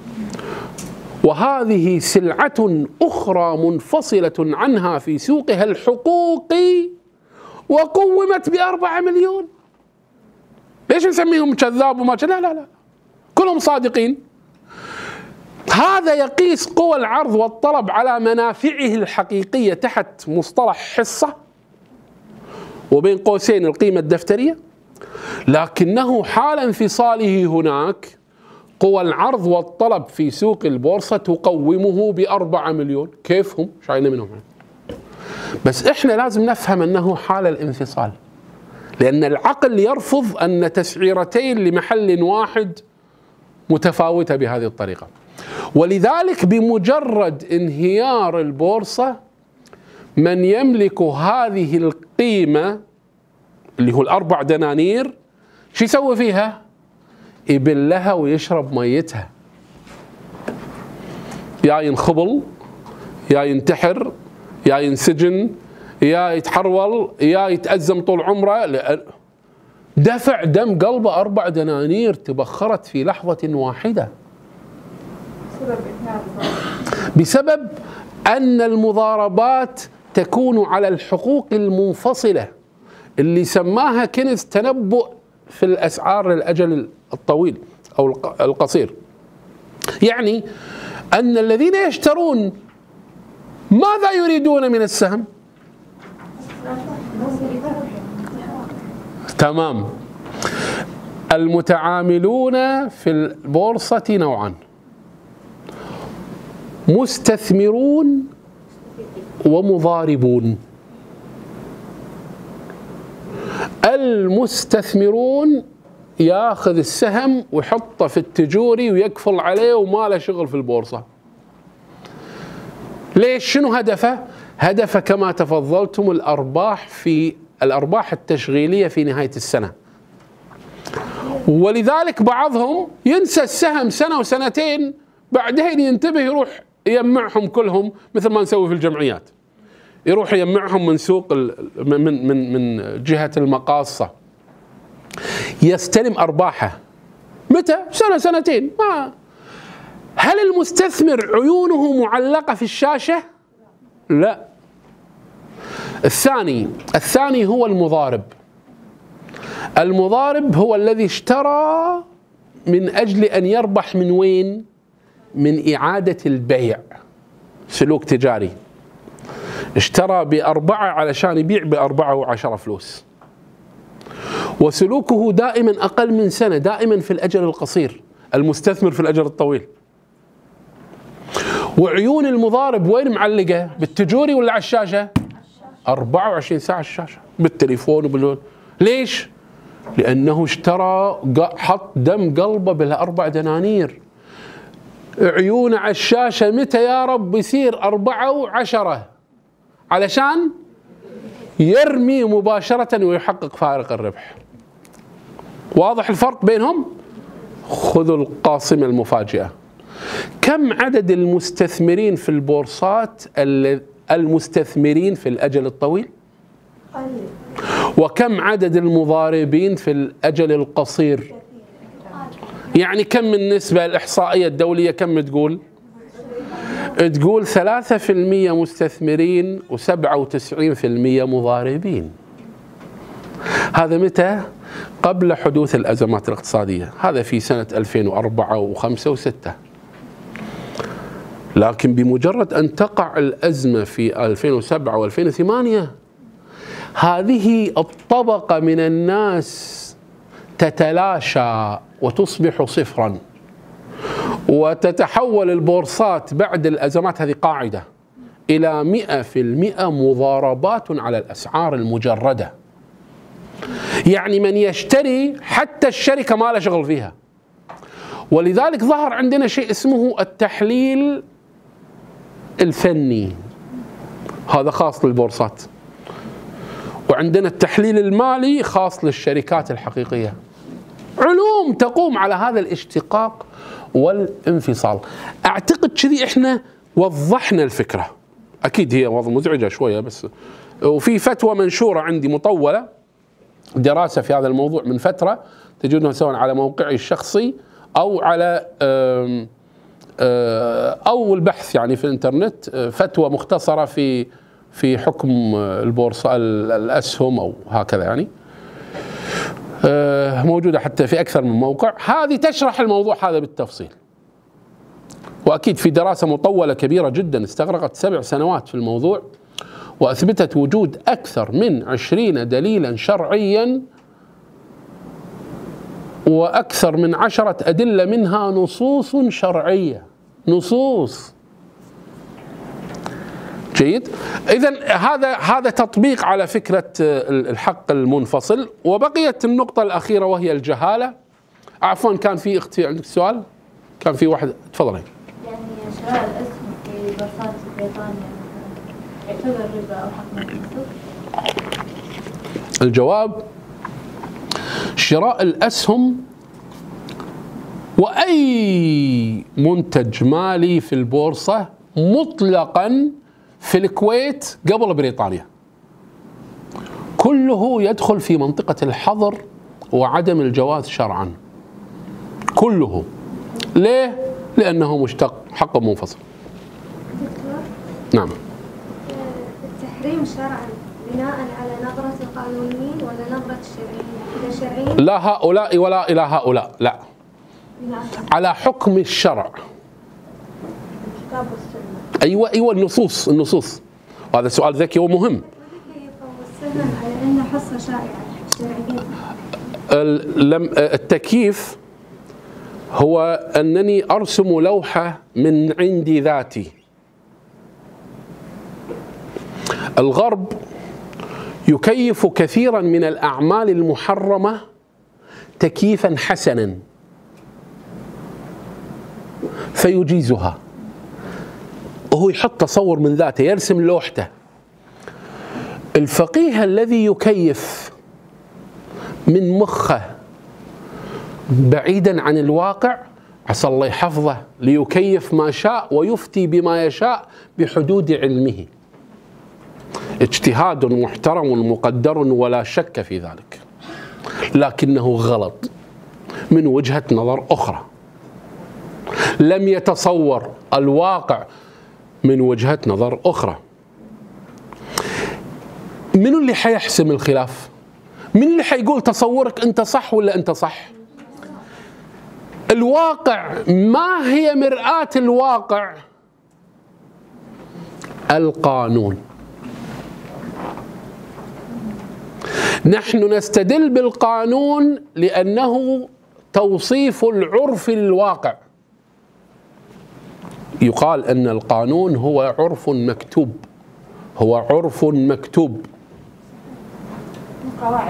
وهذه سلعة أخرى منفصلة عنها في سوقها الحقوقي وقومت بأربعة مليون. ليش نسميهم كذاب وما لا لا لا كلهم صادقين. هذا يقيس قوى العرض والطلب على منافعه الحقيقية تحت مصطلح حصة وبين قوسين القيمة الدفترية، لكنه حال انفصاله هناك قوى العرض والطلب في سوق البورصة تقومه بأربعة مليون. كيفهم؟ شاينا منهم. بس إحنا لازم نفهم أنه حال الانفصال، لأن العقل يرفض أن تسعيرتين لمحل واحد متفاوتة بهذه الطريقة. ولذلك بمجرد انهيار البورصة من يملك هذه القيمة اللي هو الأربع دنانير شو يسوي فيها؟ يبلها ويشرب ميتها، يا ينخبل يا ينتحر يا ينسجن يا يتحرول يا يتأزم طول عمره. دفع دم قلبه أربع دنانير تبخرت في لحظة واحدة بسبب أن المضاربات تكون على الحقوق المنفصلة اللي سماها كنز تنبؤ في الأسعار للأجل الطويل أو القصير. يعني أن الذين يشترون ماذا يريدون من السهم؟ تمام. المتعاملون في البورصة نوعان: مستثمرون ومضاربون. المستثمرون ياخذ السهم ويحطه في التجوري ويقفل عليه وما له شغل في البورصة. ليش؟ شنو هدفه؟ هدفه كما تفضلتم الأرباح في الأرباح التشغيلية في نهاية السنة. ولذلك بعضهم ينسى السهم سنة وسنتين، بعدين ينتبه يروح يجمعهم كلهم مثل ما نسوي في الجمعيات، يروح يجمعهم من سوق من من من جهة المقاصة، يستلم أرباحه متى؟ سنة سنتين. ما هل المستثمر عيونه معلقة في الشاشة؟ لا. الثاني الثاني هو المضارب. المضارب هو الذي اشترى من أجل أن يربح من وين؟ من إعادة البيع. سلوك تجاري، اشترى بأربعة علشان يبيع بأربعة وعشرة فلوس، وسلوكه دائما أقل من سنة، دائما في الأجل القصير، المستثمر في الأجل الطويل. وعيون المضارب وين معلقة؟ بالتجوري ولا على الشاشة؟ أربعة وعشرين ساعة على الشاشة، بالتليفون وبال ليش؟ لأنه اشترى، حط دم قلبه بالأربع دنانير، عيونه على الشاشة، متى يا رب يصير أربعة وعشرة، علشان يرمي مباشرة ويحقق فارق الربح. واضح الفرق بينهم؟ خذوا القاصمة المفاجئة. كم عدد المستثمرين في البورصات المستثمرين في الأجل الطويل؟ وكم عدد المضاربين في الأجل القصير؟ يعني كم النسبة الإحصائية الدولية كم تقول؟ تقول ثلاثة في المية مستثمرين وسبعة وتسعين في المية مضاربين. هذا متى؟ قبل حدوث الأزمات الاقتصادية، هذا في سنة ألفين وأربعة وخمسة وستة. لكن بمجرد أن تقع الأزمة في ألفين وسبعة وألفين وثمانية، هذه الطبقة من الناس تتلاشى وتصبح صفرا، وتتحول البورصات بعد الأزمات، هذه قاعدة، إلى مئة في المئة مضاربات على الأسعار المجردة. يعني من يشتري حتى الشركة ما له شغل فيها. ولذلك ظهر عندنا شيء اسمه التحليل الفني، هذا خاص للبورصات، وعندنا التحليل المالي خاص للشركات الحقيقية. علوم تقوم على هذا الاشتقاق والانفصال. أعتقد كذي إحنا وضحنا الفكرة. أكيد هي مزعجة شوية بس، وفي فتوى منشورة عندي مطولة، دراسة في هذا الموضوع من فترة، تجدونها سواء على موقعي الشخصي أو على أو البحث يعني في الإنترنت، فتوى مختصرة في في حكم البورصة الأسهم أو هكذا، يعني موجودة حتى في أكثر من موقع. هذه تشرح الموضوع هذا بالتفصيل، وأكيد في دراسة مطولة كبيرة جدا استغرقت سبع سنوات في الموضوع، وأثبتت وجود أكثر من عشرين دليلا شرعيا، وأكثر من عشرة أدلة منها نصوص شرعية، نصوص. جيد. إذن هذا هذا تطبيق على فكرة الحق المنفصل. وبقيت النقطة الأخيرة وهي الجهالة. عفوا، كان في اختي عندك سؤال؟ كان في واحد، تفضلي. يعني شراء الأسهم في بورصات بريطانيا يعتبر ربا أو حق منفصل؟ الجواب: شراء الأسهم وأي منتج مالي في البورصة مطلقا في الكويت قبل بريطانيا كله يدخل في منطقة الحظر وعدم الجواز شرعا، كله. ليه؟ لأنه مشتق حق منفصل. دكتور، نعم. التحريم شرعا بناء على نظرة القانونيين ولا نظرة الشرعيين؟ إذا شرعيين لا هؤلاء ولا إلى هؤلاء، لا، على حكم الشرع. الكتاب والسنة. أيوة أيوة النصوص، النصوص. وهذا سؤال ذكي ومهم. والسهم على أنه حصة شائعة الشرعيين. لم التكييف هو أنني أرسم لوحة من عندي ذاتي. الغرب يكيف كثيرا من الأعمال المحرمة تكييفا حسنا فيجيزها، وهو يحط تصور من ذاته، يرسم لوحته. الفقيه الذي يكيف من مخه بعيدا عن الواقع عسى الله يحفظه ليكيف ما شاء ويفتي بما يشاء بحدود علمه. اجتهاد محترم مقدر ولا شك في ذلك، لكنه غلط من وجهة نظر أخرى. لم يتصور الواقع من وجهة نظر أخرى. من اللي حيحسم الخلاف؟ من اللي حيقول تصورك أنت صح ولا أنت صح؟ الواقع. ما هي مرآة الواقع؟ القانون. نحن نستدل بالقانون لأنه توصيف العرف للواقع. يقال أن القانون هو عرف مكتوب، هو عرف مكتوب. قواعد.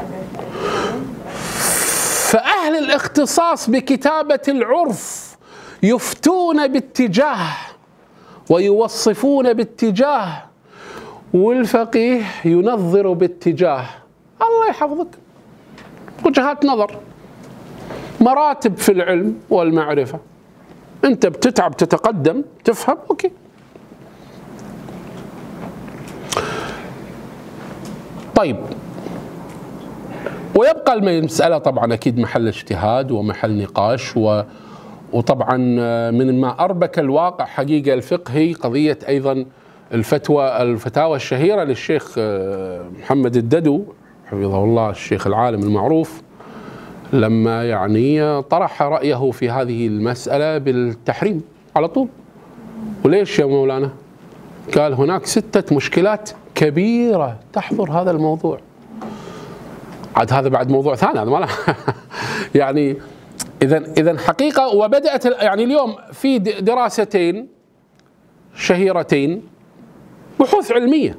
فأهل الاختصاص بكتابة العرف يفتون باتجاه ويوصفون باتجاه، والفقيه ينظر باتجاه. الله يحفظك، وجهات نظر، مراتب في العلم والمعرفة. أنت بتتعب تتقدم تفهم، أوكي. طيب، ويبقى المسألة طبعا أكيد محل اجتهاد ومحل نقاش، و وطبعا من ما أربك الواقع حقيقة الفقهي قضية أيضا الفتوى الفتاوى الشهيرة للشيخ محمد الددو حفظه الله، الشيخ العالم المعروف، لما يعني طرح رأيه في هذه المسألة بالتحريم على طول. وليش يا مولانا؟ قال هناك ستة مشكلات كبيرة تحضر هذا الموضوع. عاد هذا بعد موضوع ثاني، هذا ما له يعني. إذا إذا حقيقة، وبدأت يعني اليوم في دراستين شهيرتين، بحوث علمية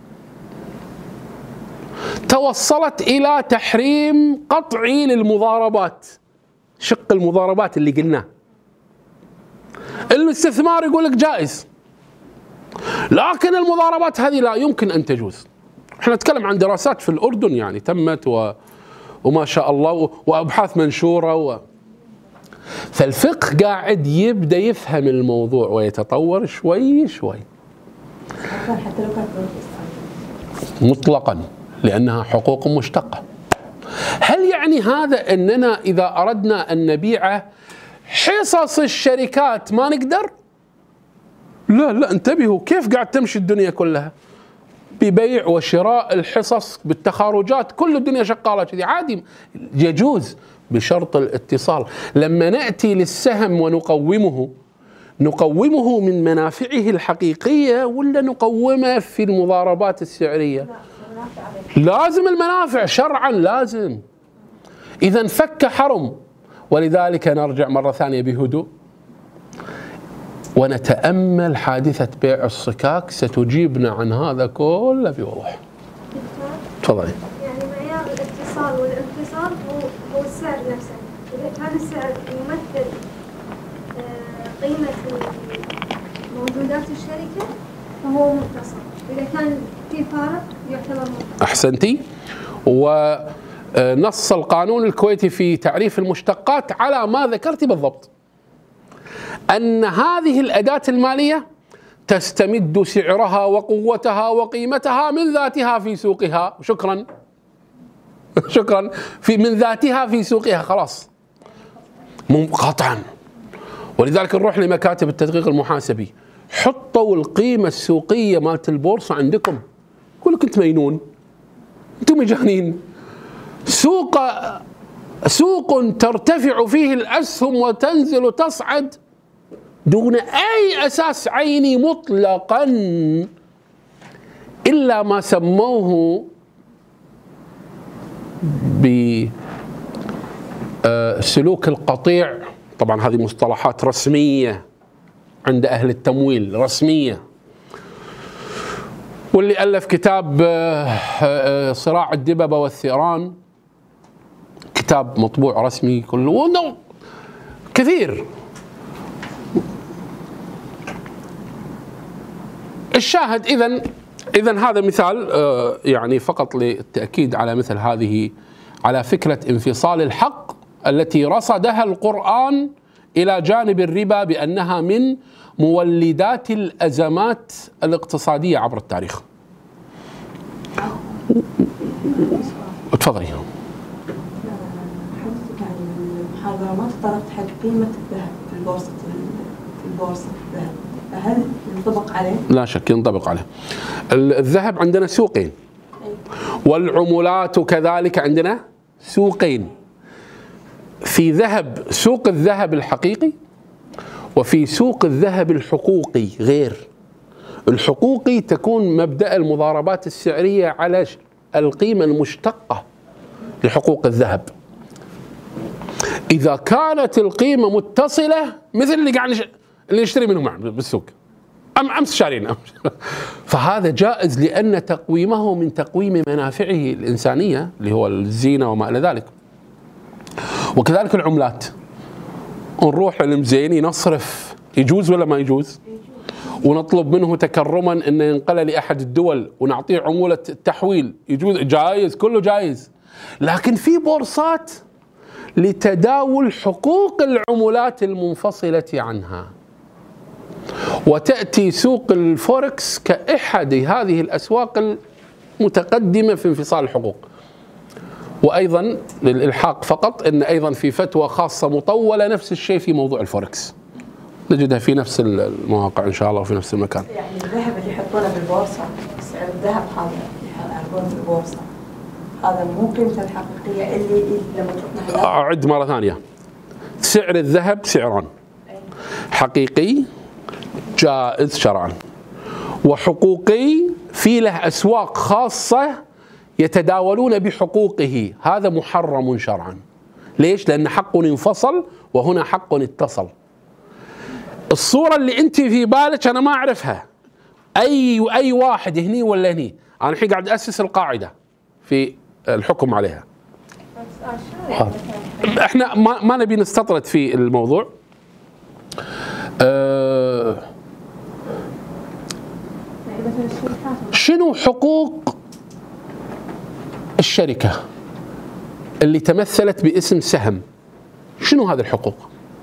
توصلت إلى تحريم قطعي للمضاربات، شق المضاربات اللي قلناه. الاستثمار يقول لك جائز، لكن المضاربات هذه لا يمكن أن تجوز. احنا نتكلم عن دراسات في الأردن يعني تمت و... وما شاء الله، وأبحاث منشورة و... فالفقه قاعد يبدأ يفهم الموضوع ويتطور شوي شوي حتى لو كانت مطلقا، لأنها حقوق مشتقة. هل يعني هذا أننا إذا أردنا أن نبيع حصص الشركات ما نقدر؟ لا لا، انتبهوا كيف قاعد تمشي الدنيا كلها ببيع وشراء الحصص بالتخارجات، كل الدنيا شغالة كذي عادي، يجوز بشرط الاتصال. لما نأتي للسهم ونقومه، نقومه من منافعه الحقيقية ولا نقومه في المضاربات السعرية؟ لازم المنافع شرعا، لازم. إذا فك حرم. ولذلك نرجع مرة ثانية بهدوء ونتأمل حادثة بيع الصكاك، ستجيبنا عن هذا كله بوضوح. تفضلي. يعني معيار الاتصال والانفصال هو هو السعر نفسه. إذا كان السعر يمثل قيمة موجودات الشركة فهو متصل، إذا كان في فارق يعتبر منفصل. أحسنتي. ونص القانون الكويتي في تعريف المشتقات على ما ذكرت بالضبط، أن هذه الأداة المالية تستمد سعرها وقوتها وقيمتها من ذاتها في سوقها. شكرا شكرا في من ذاتها في سوقها، خلاص قطعا. ولذلك نروح لمكاتب التدقيق المحاسبي، حطوا القيمة السوقية مالت البورصة عندكم، يقول لك أنت مجنون، أنتم مجانين. سوق سوق ترتفع فيه الأسهم وتنزل وتصعد دون أي أساس عيني مطلقا، إلا ما سموه بسلوك القطيع. طبعا هذه مصطلحات رسمية عند أهل التمويل، رسمية. واللي ألف كتاب صراع الدببة والثيران، كتاب مطبوع رسمي كله كثير. الشاهد إذن إذن هذا مثال يعني فقط للتأكيد على مثل هذه، على فكرة انفصال الحق التي رصدها القرآن إلى جانب الربا بأنها من مولدات الأزمات الاقتصادية عبر التاريخ. تفضلي. حضرتك عن المحاضرة ما تطرقت حق قيمة الذهب في البورصة في البورصة الذهب، فهل ينطبق عليه؟ لا شك ينطبق عليه. الذهب عندنا سوقين، والعملات كذلك عندنا سوقين، في ذهب سوق الذهب الحقيقي وفي سوق الذهب الحقوقي. غير الحقوقي تكون مبدأ المضاربات السعرية على القيمة المشتقة لحقوق الذهب. إذا كانت القيمة متصلة مثل اللي قاعد اللي نشتري منهم بالسوق، أم أمس شارين. فهذا جائز لأن تقويمه من تقويم منافعه الإنسانية اللي هو الزينة وما إلى ذلك. وكذلك العملات، نروح للمزيني نصرف، يجوز ولا ما يجوز؟ ونطلب منه تكرما أنه ينقل لأحد الدول ونعطيه عمولة التحويل، يجوز، جائز، كله جائز. لكن في بورصات لتداول حقوق العملات المنفصلة عنها، وتأتي سوق الفوركس كأحد هذه الأسواق المتقدمة في انفصال الحقوق. وأيضا للإلحاق فقط أن أيضا في فتوى خاصة مطولة نفس الشيء في موضوع الفوركس، نجدها في نفس المواقع إن شاء الله وفي نفس المكان. يعني الذهب اللي يحطونه بالبورصة، سعر الذهب هذا اللي يعرضونه بالبورصة هذا مو قيمته الحقيقية اللي لما تروح. أعد مرة ثانية، سعر الذهب سعران، حقيقي جائز شرعا، وحقوقي في له أسواق خاصة يتداولون بحقوقه، هذا محرم شرعا. ليش؟ لأن حق انفصل وهنا حق اتصل. الصورة اللي أنت في بالك أنا ما أعرفها، أي أي واحد هني ولا هني، أنا الحين قاعد أسس القاعدة في الحكم عليها. احنا ما, ما نبي نستطرد في الموضوع. أه شنو حقوق الشركة اللي تمثلت باسم سهم؟ شنو هذه الحقوق؟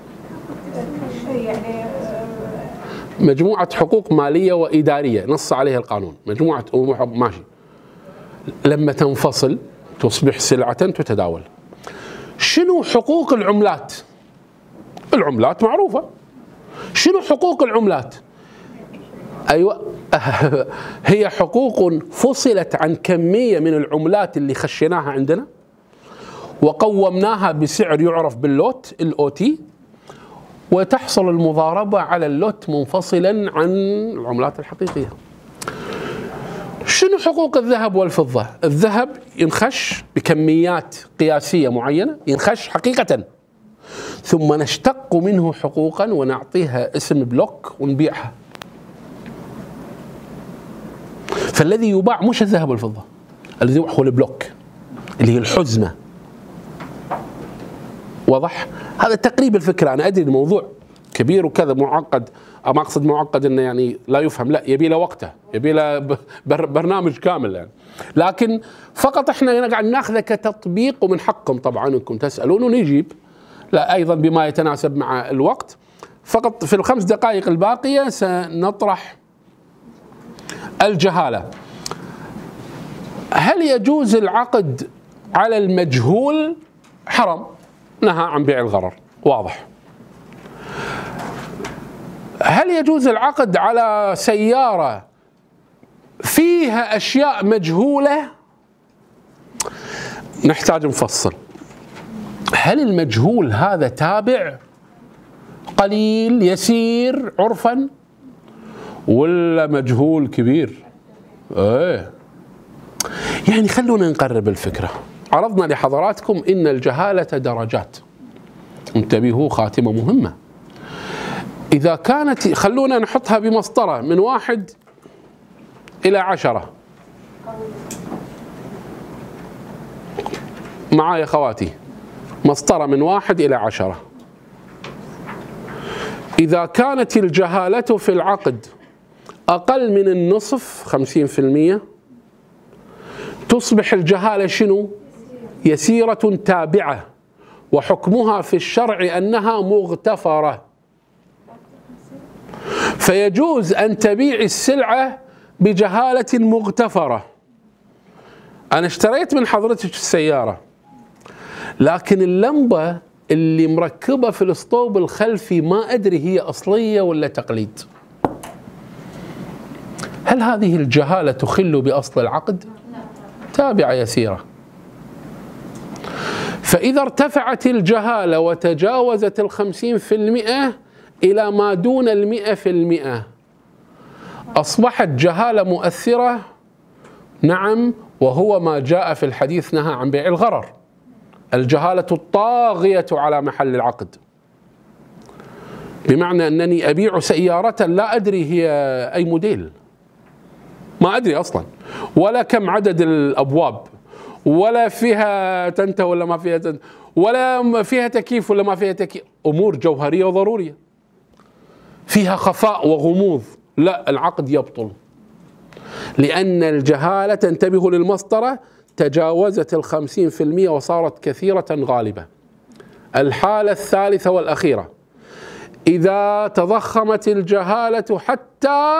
مجموعة حقوق مالية وإدارية نص عليها القانون، مجموعة أمور ماشي. لما تنفصل تصبح سلعة تتداول. شنو حقوق العملات؟ العملات معروفة. شنو حقوق العملات؟ أيوة هي حقوق فصلت عن كمية من العملات اللي خشيناها عندنا وقومناها بسعر يعرف باللوت الأو تي، وتحصل المضاربة على اللوت منفصلا عن العملات الحقيقية. شنو حقوق الذهب والفضة؟ الذهب ينخش بكميات قياسية معينة، ينخش حقيقة، ثم نشتق منه حقوقا ونعطيها اسم بلوك ونبيعها. فالذي يباع مش الذهب والفضة، الذي يباع هو البلوك اللي هي الحزمة. واضح؟ هذا تقريبا الفكرة. أنا أدري الموضوع كبير وكذا معقد، ما أقصد معقد إنه يعني لا يفهم، لا، يبي له وقته، يبي له برنامج كامل يعني. لكن فقط إحنا قاعد ناخذه كتطبيق، ومن حقكم طبعا إنكم تسألون ونجيب، لا أيضا بما يتناسب مع الوقت. فقط في الخمس دقائق الباقية سنطرح الجهالة. هل يجوز العقد على المجهول؟ حرام، نهى عن بيع الغرر، واضح. هل يجوز العقد على سيارة فيها أشياء مجهولة؟ نحتاج نفصل. هل المجهول هذا تابع قليل يسير عرفا ولا مجهول كبير؟ ايه يعني خلونا نقرب الفكرة. عرضنا لحضراتكم إن الجهالة درجات، انتبهوا، خاتمة مهمة. إذا كانت، خلونا نحطها بمسطرة من واحد إلى عشرة. معايا خواتي، مسطرة من واحد إلى عشرة. إذا كانت الجهالة في العقد أقل من النصف، خمسين في المية، تصبح الجهالة شنو؟ يسيرة تابعة، وحكمها في الشرع أنها مغتفرة. فيجوز أن تبيع السلعة بجهالة مغتفرة. أنا اشتريت من حضرتك السيارة، لكن اللمبة اللي مركبة في الاسطوب الخلفي ما أدري هي أصلية ولا تقليد. هل هذه الجهالة تخل بأصل العقد؟ تابعة يسيرة. فإذا ارتفعت الجهالة وتجاوزت الخمسين في المئة إلى ما دون المئة في المئة، أصبحت جهالة مؤثرة. نعم، وهو ما جاء في الحديث نهى عن بيع الغرر، الجهالة الطاغية على محل العقد. بمعنى أنني أبيع سيارة لا أدري هي أي موديل، ما أدري أصلا، ولا كم عدد الأبواب، ولا فيها تنتة ولا ما فيها تنتة، ولا فيها تكييف ولا ما فيها تكييف. أمور جوهرية وضرورية فيها خفاء وغموض، لا، العقد يبطل، لأن الجهالة، تنتبه للمسطرة، تجاوزت الخمسين في المئة وصارت كثيرة غالبة. الحالة الثالثة والأخيرة، إذا تضخمت الجهالة حتى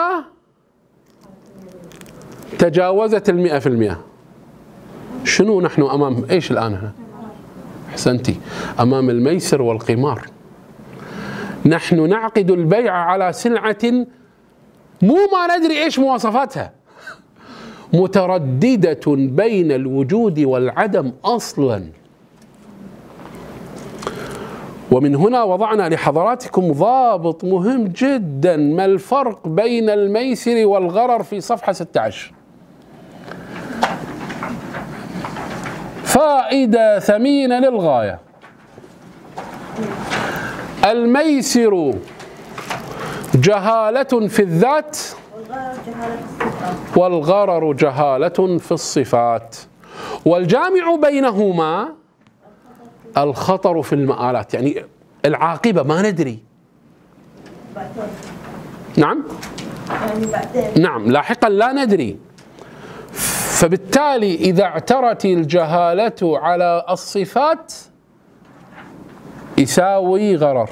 تجاوزت المئة في المئة، شنو نحن أمام إيش الآن هنا؟ أحسنتي، أمام الميسر والقمار. نحن نعقد البيع على سلعة مو ما ندري إيش مواصفاتها، مترددة بين الوجود والعدم أصلا. ومن هنا وضعنا لحضراتكم ضابط مهم جدا، ما الفرق بين الميسر والغرر في صفحة ستة عشر. فائدة ثمينة للغاية. الميسر جهالة في الذات، والغرر جهالة في الصفات، والجامع بينهما الخطر في المآلات، يعني العاقبة ما ندري. نعم نعم لاحقا لا ندري. فبالتالي إذا اعترت الجهالة على الصفات يساوي غرر،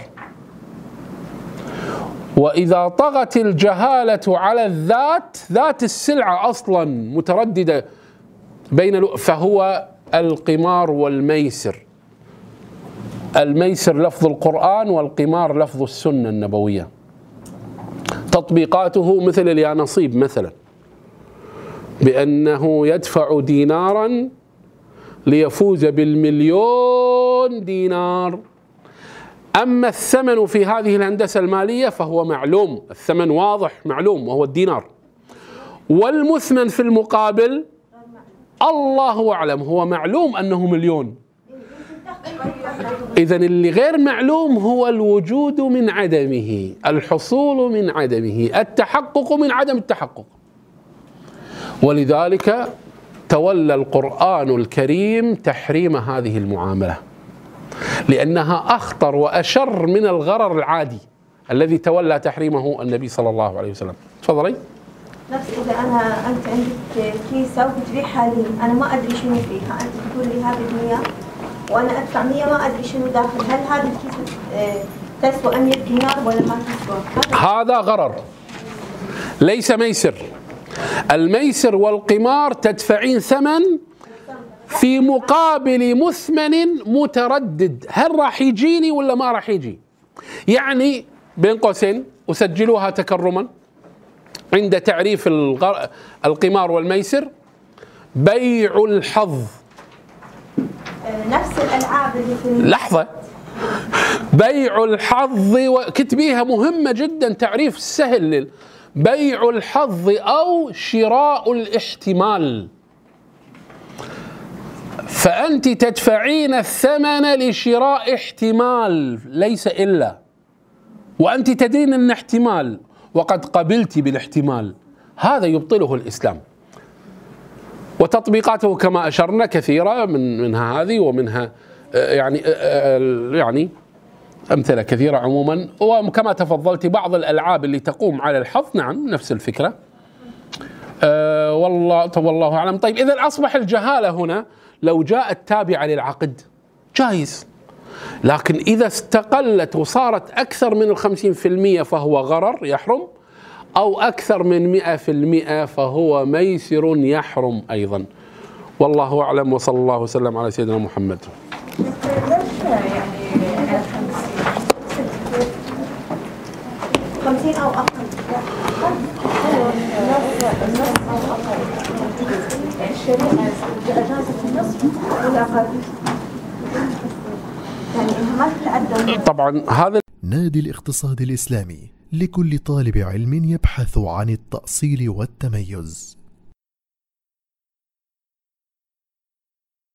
وإذا طغت الجهالة على الذات، ذات السلعة أصلا مترددة بين، فهو القمار والميسر. الميسر لفظ القرآن، والقمار لفظ السنة النبوية. تطبيقاته مثل اليانصيب مثلا، بأنه يدفع دينارا ليفوز بالمليون دينار. أما الثمن في هذه الهندسة المالية فهو معلوم، الثمن واضح معلوم وهو الدينار، والمثمن في المقابل الله أعلم هو معلوم أنه مليون. إذن اللي غير معلوم هو الوجود من عدمه، الحصول من عدمه، التحقق من عدم التحقق. ولذلك تولى القرآن الكريم تحريم هذه المعاملة، لأنها أخطر وأشر من الغرر العادي الذي تولى تحريمه النبي صلى الله عليه وسلم. تفضلي. نفس إذا أنا أنت عندك كيسة وبتبيعها لي، أنا ما أدري شنو فيها، أنت بتقول لي هذه مية وأنا أدفع مية ما أدري شنو داخل، هل هذه الكيسة تسوى مية دينار ولا ما تسوى؟ هذا غرر ليس ميسر. الميسر والقمار تدفعين ثمن في مقابل مثمن متردد، هل راح يجيني ولا ما راح يجي؟ يعني بين قوسين وسجلوها تكرما عند تعريف القمار والميسر: بيع الحظ. نفس الألعاب اللي في لحظة، بيع الحظ، وكتبيها مهمة جدا، تعريف سهل. بيع الحظ أو شراء الاحتمال. فأنت تدفعين الثمن لشراء احتمال ليس إلا، وأنت تدرين أن احتمال وقد قبلت بالاحتمال، هذا يبطله الإسلام. وتطبيقاته كما أشرنا كثيرة، من منها هذه ومنها يعني يعني أمثلة كثيرة عموما. وكما تفضلت بعض الألعاب اللي تقوم على الحظ، نعم نفس الفكرة. أه والله طب والله أعلم. طيب إذا أصبح الجهالة هنا لو جاءت تابعة للعقد جائز، لكن إذا استقلت وصارت أكثر من الخمسين في المئة فهو غرر يحرم، أو أكثر من مئة في المئة فهو ميسر يحرم أيضا. والله أعلم، وصلى الله وسلم على سيدنا محمد. خمسين أو أقل. الشريعة أجازت النصف ولا أقل؟ يعني إنها ما تتعدى. طبعا هذا نادي الاقتصاد الإسلامي لكل طالب علم يبحث عن التأصيل والتميز.